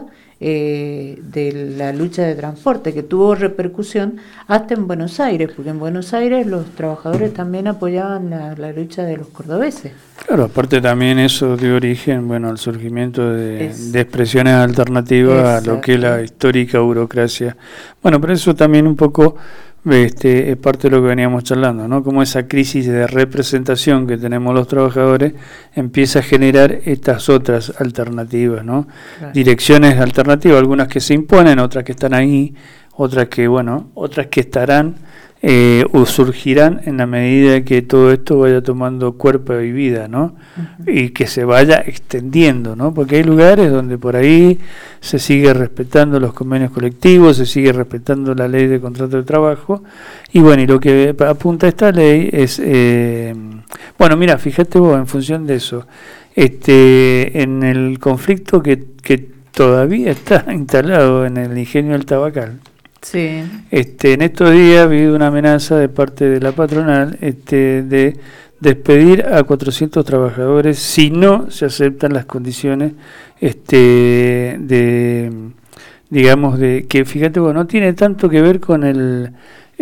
de la lucha de transporte, que tuvo repercusión hasta en Buenos Aires, porque en Buenos Aires los trabajadores también apoyaban la lucha de los cordobeses. Claro, aparte también eso dio origen, bueno, al surgimiento de expresiones alternativas a lo que es la histórica burocracia. Bueno, pero eso también un poco es parte de lo que veníamos charlando, ¿no? Como esa crisis de representación que tenemos los trabajadores empieza a generar estas otras alternativas, ¿no? Claro. Direcciones alternativas, algunas que se imponen, otras que están ahí, otras que estarán o surgirán en la medida que todo esto vaya tomando cuerpo y vida, ¿no? Uh-huh. Y que se vaya extendiendo, ¿no? Porque hay lugares donde por ahí se sigue respetando los convenios colectivos, se sigue respetando la ley de contrato de trabajo, y bueno, y lo que apunta esta ley es, bueno, mira, fíjate vos, en función de eso, en el conflicto que todavía está instalado en el ingenio del Tabacal. Sí. En estos días ha habido una amenaza de parte de la patronal de despedir a 400 trabajadores si no se aceptan las condiciones digamos de que, fíjate vos, no tiene tanto que ver con el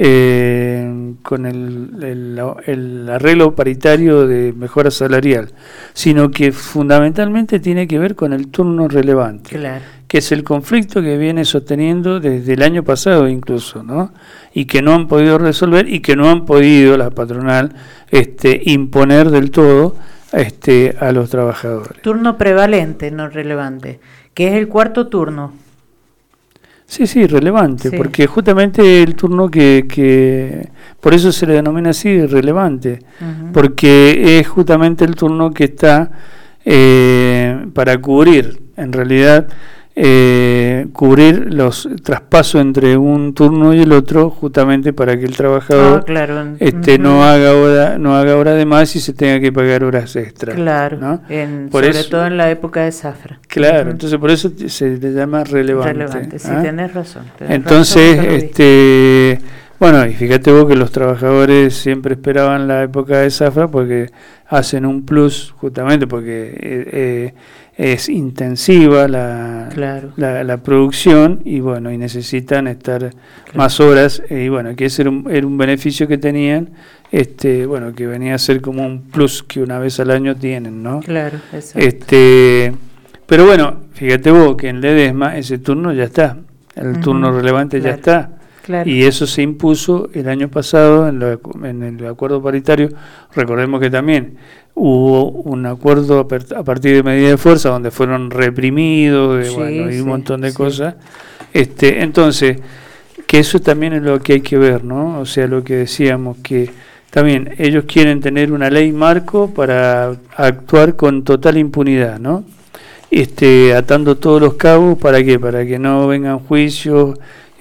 arreglo paritario de mejora salarial, sino que fundamentalmente tiene que ver con el turno relevante. Claro. Que es el conflicto que viene sosteniendo desde el año pasado incluso, ¿no? Y que no han podido resolver y que no han podido la patronal imponer del todo a los trabajadores. Turno prevalente, no relevante, que es el cuarto turno. Sí, relevante, sí. Porque justamente el turno que por eso se le denomina así, relevante, uh-huh. Porque es justamente el turno que está para cubrir, en realidad, cubrir los traspasos entre un turno y el otro, justamente para que el trabajador claro. Uh-huh. no haga hora de más y se tenga que pagar horas extras. Claro, ¿no? Sobre todo en la época de zafra. Claro, Uh-huh. Entonces por eso se le llama relevante. Sí, tenés razón. Entonces, bueno, y fíjate vos que los trabajadores siempre esperaban la época de zafra porque hacen un plus, justamente porque es intensiva la producción y bueno, y necesitan estar más horas, y bueno, que ese era un beneficio que tenían, bueno, que venía a ser como un plus que una vez al año tienen, ¿no? Claro, exacto. Pero bueno, fíjate vos que en Ledesma ese turno ya está, el Uh-huh. turno relevante ya está. Claro. Y eso se impuso el año pasado en el acuerdo paritario. Recordemos que también hubo un acuerdo a partir de medidas de fuerza donde fueron reprimidos y un montón de cosas. Entonces, que eso también es lo que hay que ver, ¿no? O sea, lo que decíamos, que también ellos quieren tener una ley marco para actuar con total impunidad, ¿no? Atando todos los cabos, ¿para qué? Para que no vengan juicios,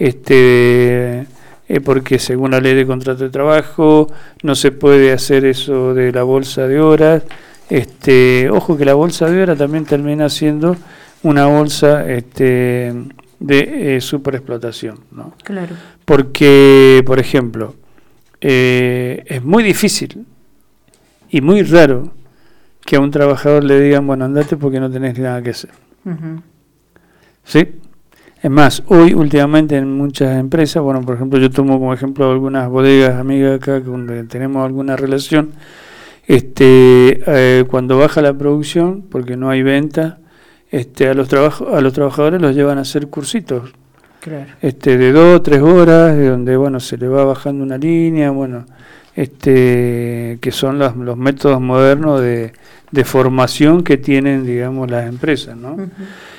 porque según la ley de contrato de trabajo no se puede hacer eso de la bolsa de horas. Ojo que la bolsa de horas también termina siendo una bolsa de superexplotación, ¿no? Claro. Porque, por ejemplo, es muy difícil y muy raro que a un trabajador le digan, bueno, andate porque no tenés nada que hacer. Uh-huh. ¿Sí? Es más, hoy últimamente en muchas empresas, bueno, por ejemplo, yo tomo como ejemplo algunas bodegas amigas acá donde tenemos alguna relación, cuando baja la producción, porque no hay venta, a los trabajadores los llevan a hacer cursitos. Claro. De 2 o 3 horas, de donde, bueno, se le va bajando una línea, bueno, que son los métodos modernos de formación que tienen, digamos, las empresas, ¿no? Uh-huh.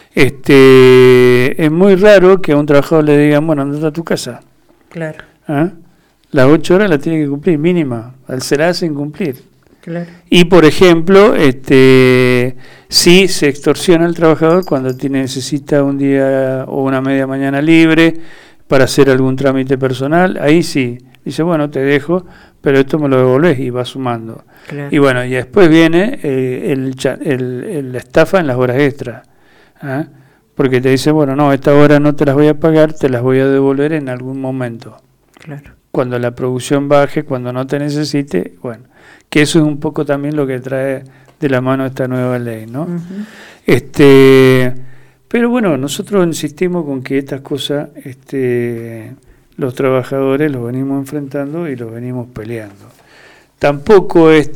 Es muy raro que a un trabajador le digan, bueno, andate a tu casa. Claro. ¿Ah? Las 8 horas las tiene que cumplir, mínima, se la hacen cumplir. Claro. Y, por ejemplo, sí se extorsiona al trabajador cuando necesita un día o una media mañana libre para hacer algún trámite personal, ahí sí, dice, bueno, te dejo, pero esto me lo devolvés y va sumando. Claro. Y bueno, y después viene la estafa en las horas extras. ¿Ah? Porque te dice, bueno, no, esta hora no te las voy a pagar, te las voy a devolver en algún momento. Claro. Cuando la producción baje, cuando no te necesite, bueno, que eso es un poco también lo que trae de la mano esta nueva ley, ¿no? Uh-huh. Pero bueno, nosotros insistimos con que estas cosas los trabajadores los venimos enfrentando y los venimos peleando. Tampoco es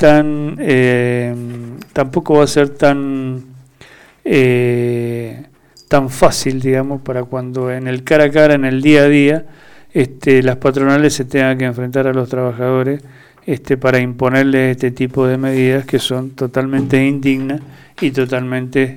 tampoco va a ser tan fácil, digamos, para cuando en el cara a cara, en el día a día, las patronales se tengan que enfrentar a los trabajadores para imponerles este tipo de medidas que son totalmente indignas y totalmente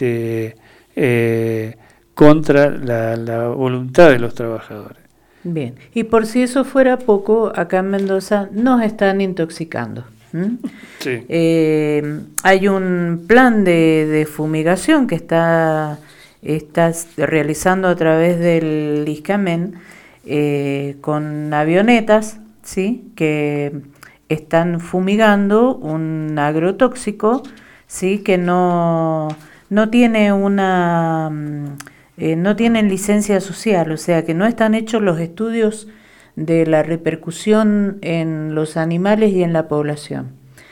contra la voluntad de los trabajadores. Bien, y por si eso fuera poco, acá en Mendoza nos están intoxicando. Sí. Hay un plan de fumigación que está realizando a través del ISCAMEN con avionetas, ¿sí? Que están fumigando un agrotóxico, ¿sí? Que no tiene no tienen licencia social, o sea que no están hechos los estudios de la repercusión en los animales y en la población.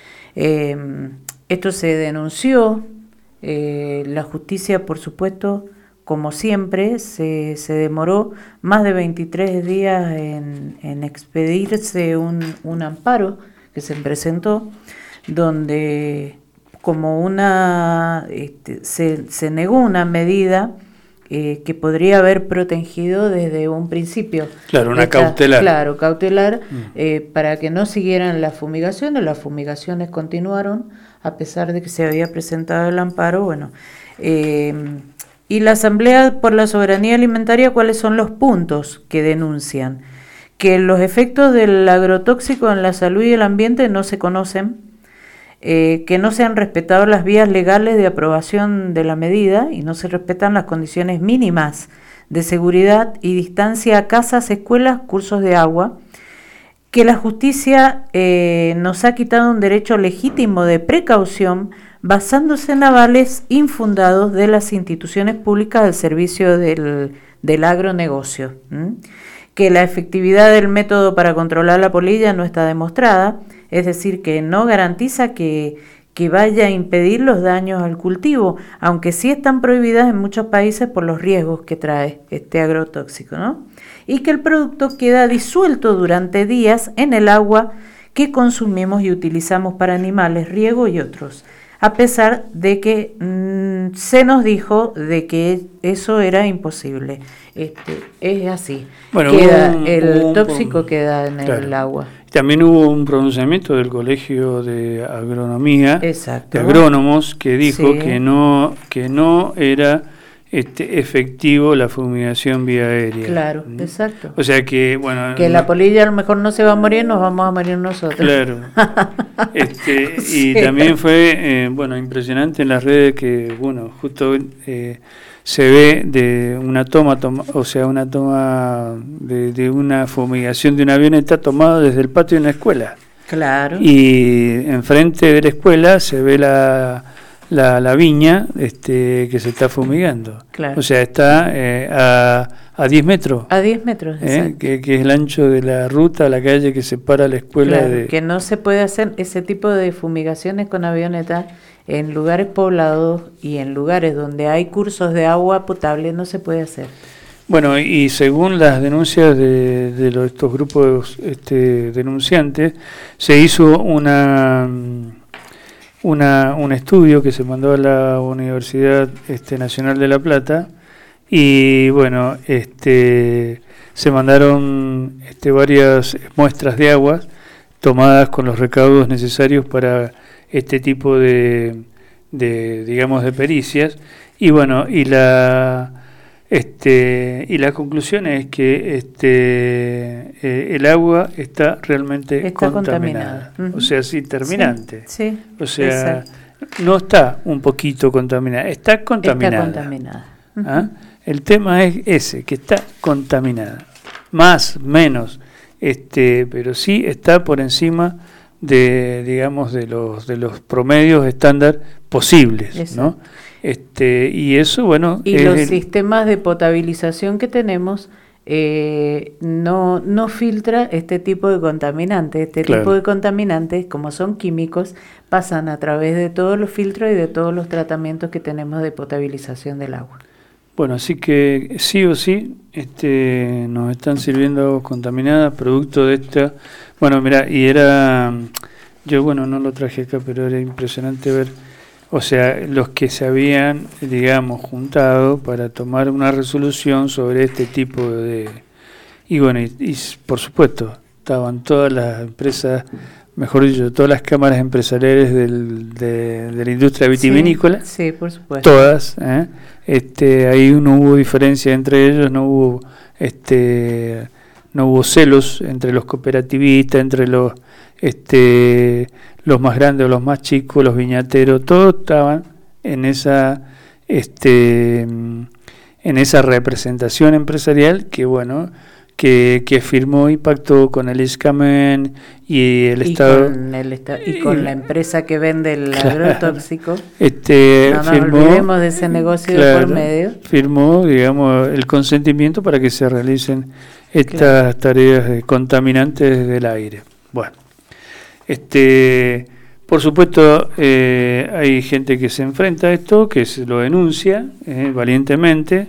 Esto se denunció, la justicia, por supuesto, como siempre, se demoró más de 23 días en expedirse un amparo que se presentó, donde como se negó una medida que podría haber protegido desde un principio. Claro, una cautelar. Claro, cautelar, para que no siguieran las fumigaciones. Las fumigaciones continuaron, a pesar de que se había presentado el amparo. Bueno, y la Asamblea por la Soberanía Alimentaria, ¿cuáles son los puntos que denuncian? Que los efectos del agrotóxico en la salud y el ambiente no se conocen, que no se han respetado las vías legales de aprobación de la medida y no se respetan las condiciones mínimas de seguridad y distancia a casas, escuelas, cursos de agua, que la justicia nos ha quitado un derecho legítimo de precaución basándose en avales infundados de las instituciones públicas al servicio del agronegocio, que la efectividad del método para controlar la polilla no está demostrada, es decir, que no garantiza que vaya a impedir los daños al cultivo, aunque sí están prohibidas en muchos países por los riesgos que trae este agrotóxico, ¿no? Y que el producto queda disuelto durante días en el agua que consumimos y utilizamos para animales, riego y otros, a pesar de que se nos dijo de que eso era imposible. Es así. Bueno, el tóxico queda en el agua. También hubo un pronunciamiento del Colegio de Agronomía, exacto, de agrónomos, que dijo, sí, que no era efectivo la fumigación vía aérea. Claro, exacto. O sea que, bueno... Que la polilla a lo mejor no se va a morir, nos vamos a morir nosotros. Claro. Sí. Y también fue, impresionante en las redes que, justo se ve de una toma de una fumigación de una avioneta tomada desde el patio de una escuela. Claro. Y enfrente de la escuela se ve la viña que se está fumigando. Claro. O sea, está a 10 metros. A 10 metros, que es el ancho de la ruta, la calle que separa la escuela. Claro, que no se puede hacer ese tipo de fumigaciones con avionetas en lugares poblados y en lugares donde hay cursos de agua potable, no se puede hacer. Bueno, y según las denuncias de estos grupos denunciantes, se hizo un estudio que se mandó a la Universidad Nacional de La Plata y se mandaron varias muestras de agua tomadas con los recaudos necesarios para este tipo de pericias y la conclusión es que el agua está realmente contaminada. Uh-huh. O sea, sí, terminante. Sí, o sea, exacto. No está un poquito contaminada, está contaminada. Está contaminada. Uh-huh. ¿Ah? El tema es ese, que está contaminada. Más, menos, pero sí está por encima de los promedios estándar posibles, exacto, ¿no? Y eso, y los sistemas de potabilización que tenemos no filtra este tipo de contaminantes. Claro. Tipo de contaminantes, como son químicos, pasan a través de todos los filtros y de todos los tratamientos que tenemos de potabilización del agua. Bueno, así que sí o sí nos están sirviendo aguas contaminadas, producto de esta... Bueno, mira, y era... Yo, bueno, no lo traje acá, pero era impresionante ver, o sea, los que se habían, digamos, juntado para tomar una resolución sobre este tipo de... Y bueno, y por supuesto, estaban todas las empresas, mejor dicho, todas las cámaras empresariales de la industria vitivinícola. Sí, por supuesto. Todas, ahí no hubo diferencia entre ellos, no hubo celos entre los cooperativistas, entre los más grandes o los más chicos, los viñateros, todos estaban en esa representación empresarial que bueno, que firmó y pactó con el ISCAMEN y el Estado y con la empresa que vende el agrotóxico. No nos olvidemos de ese negocio de por medio. Firmó, digamos, el consentimiento para que se realicen estas tareas contaminantes del aire. Bueno, por supuesto, hay gente que se enfrenta a esto, que se lo denuncia valientemente,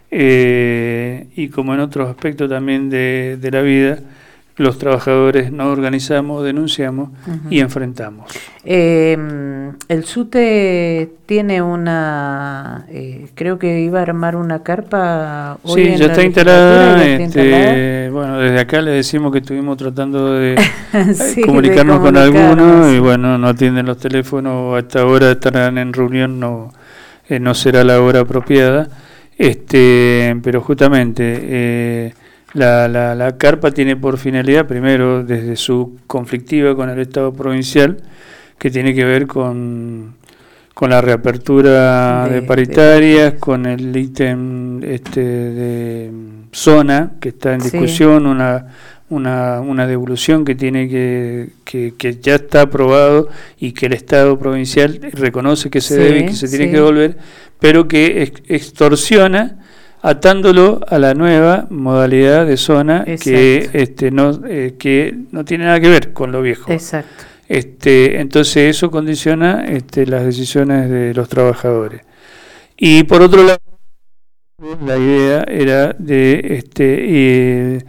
y como en otros aspectos también de la vida, los trabajadores nos organizamos, denunciamos y enfrentamos. El SUTE tiene una, creo que iba a armar una carpa hoy. Sí, ya está instalada. Bueno, desde acá le decimos que estuvimos tratando de comunicarnos con algunos y bueno, no atienden los teléfonos, a esta hora estarán en reunión, no será la hora apropiada. Pero justamente la carpa tiene por finalidad, primero, desde su conflictiva con el Estado provincial, que tiene que ver con la reapertura de paritarias, con el ítem de zona que está en discusión, una devolución que tiene que ya está aprobado y que el Estado provincial reconoce que se debe y que se tiene que devolver, pero que extorsiona atándolo a la nueva modalidad de zona. Exacto. Que no tiene nada que ver con lo viejo. Exacto. Entonces eso condiciona las decisiones de los trabajadores. Y por otro lado, la idea era de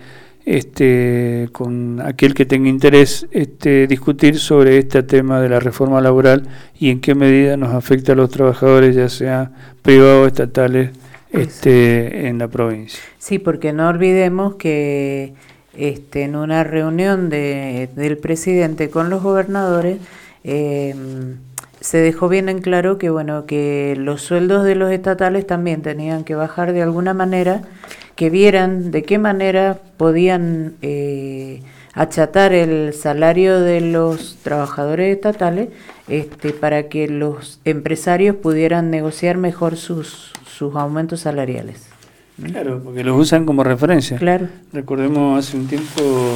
con aquel que tenga interés discutir sobre este tema de la reforma laboral y en qué medida nos afecta a los trabajadores, ya sea privados o estatales, en la provincia. Sí, porque no olvidemos que en una reunión del presidente con los gobernadores se dejó bien en claro que bueno, que los sueldos de los estatales también tenían que bajar de alguna manera, que vieran de qué manera podían achatar el salario de los trabajadores estatales para que los empresarios pudieran negociar mejor sus aumentos salariales. Claro, porque los usan como referencia. Claro. Recordemos hace un tiempo,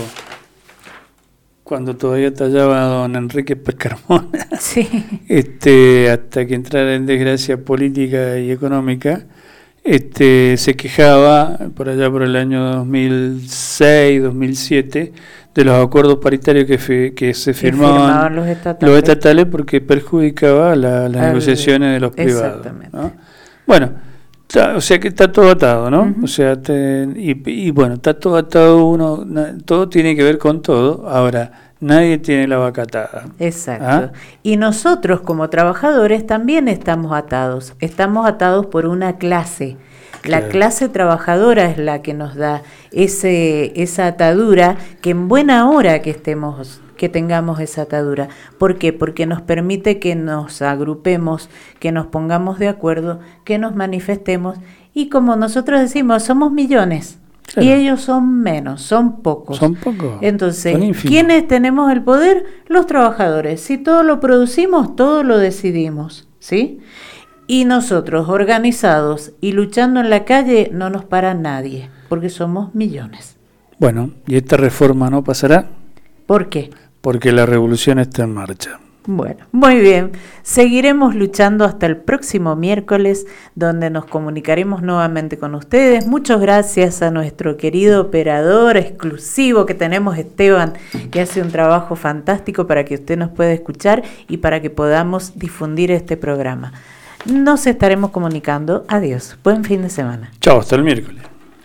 cuando todavía tallaba a don Enrique Pescarmona, sí. Hasta que entrara en desgracia política y económica, se quejaba por allá por el año 2006, 2007, de los acuerdos paritarios que se firmaban los estatales porque perjudicaba las negociaciones de los privados. Exactamente. ¿No? Bueno, o sea que está todo atado, ¿no? O sea, y bueno, está todo atado, todo tiene que ver con todo. Ahora, nadie tiene la vaca atada. Exacto. Y nosotros como trabajadores también estamos atados por una clase. La clase trabajadora es la que nos da esa atadura, que en buena hora que tengamos esa atadura. ¿Por qué? Porque nos permite que nos agrupemos, que nos pongamos de acuerdo, que nos manifestemos, y como nosotros decimos, somos millones. Claro. Y ellos son menos, son pocos. Entonces, ¿quiénes tenemos el poder? Los trabajadores. Si todo lo producimos, todo lo decidimos, ¿sí? Y nosotros, organizados y luchando en la calle, no nos para nadie, porque somos millones. Bueno, ¿y esta reforma no pasará? ¿Por qué? Porque la revolución está en marcha. Bueno, muy bien. Seguiremos luchando hasta el próximo miércoles, donde nos comunicaremos nuevamente con ustedes. Muchas gracias a nuestro querido operador exclusivo que tenemos, Esteban, que hace un trabajo fantástico para que usted nos pueda escuchar y para que podamos difundir este programa. nos estaremos comunicando. Adiós, buen fin de semana. Chao, hasta el miércoles.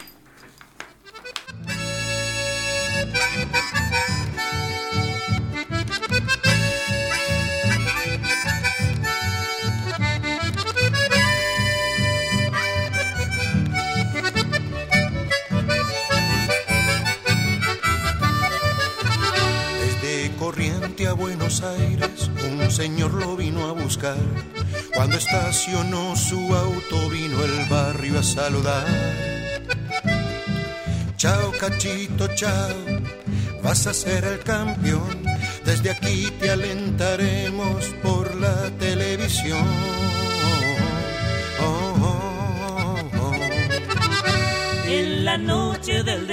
A Buenos Aires, un señor lo vino a buscar. Cuando estacionó su auto, vino el barrio a saludar. Chao, cachito, chao, vas a ser el campeón. Desde aquí te alentaremos por la televisión. En la noche del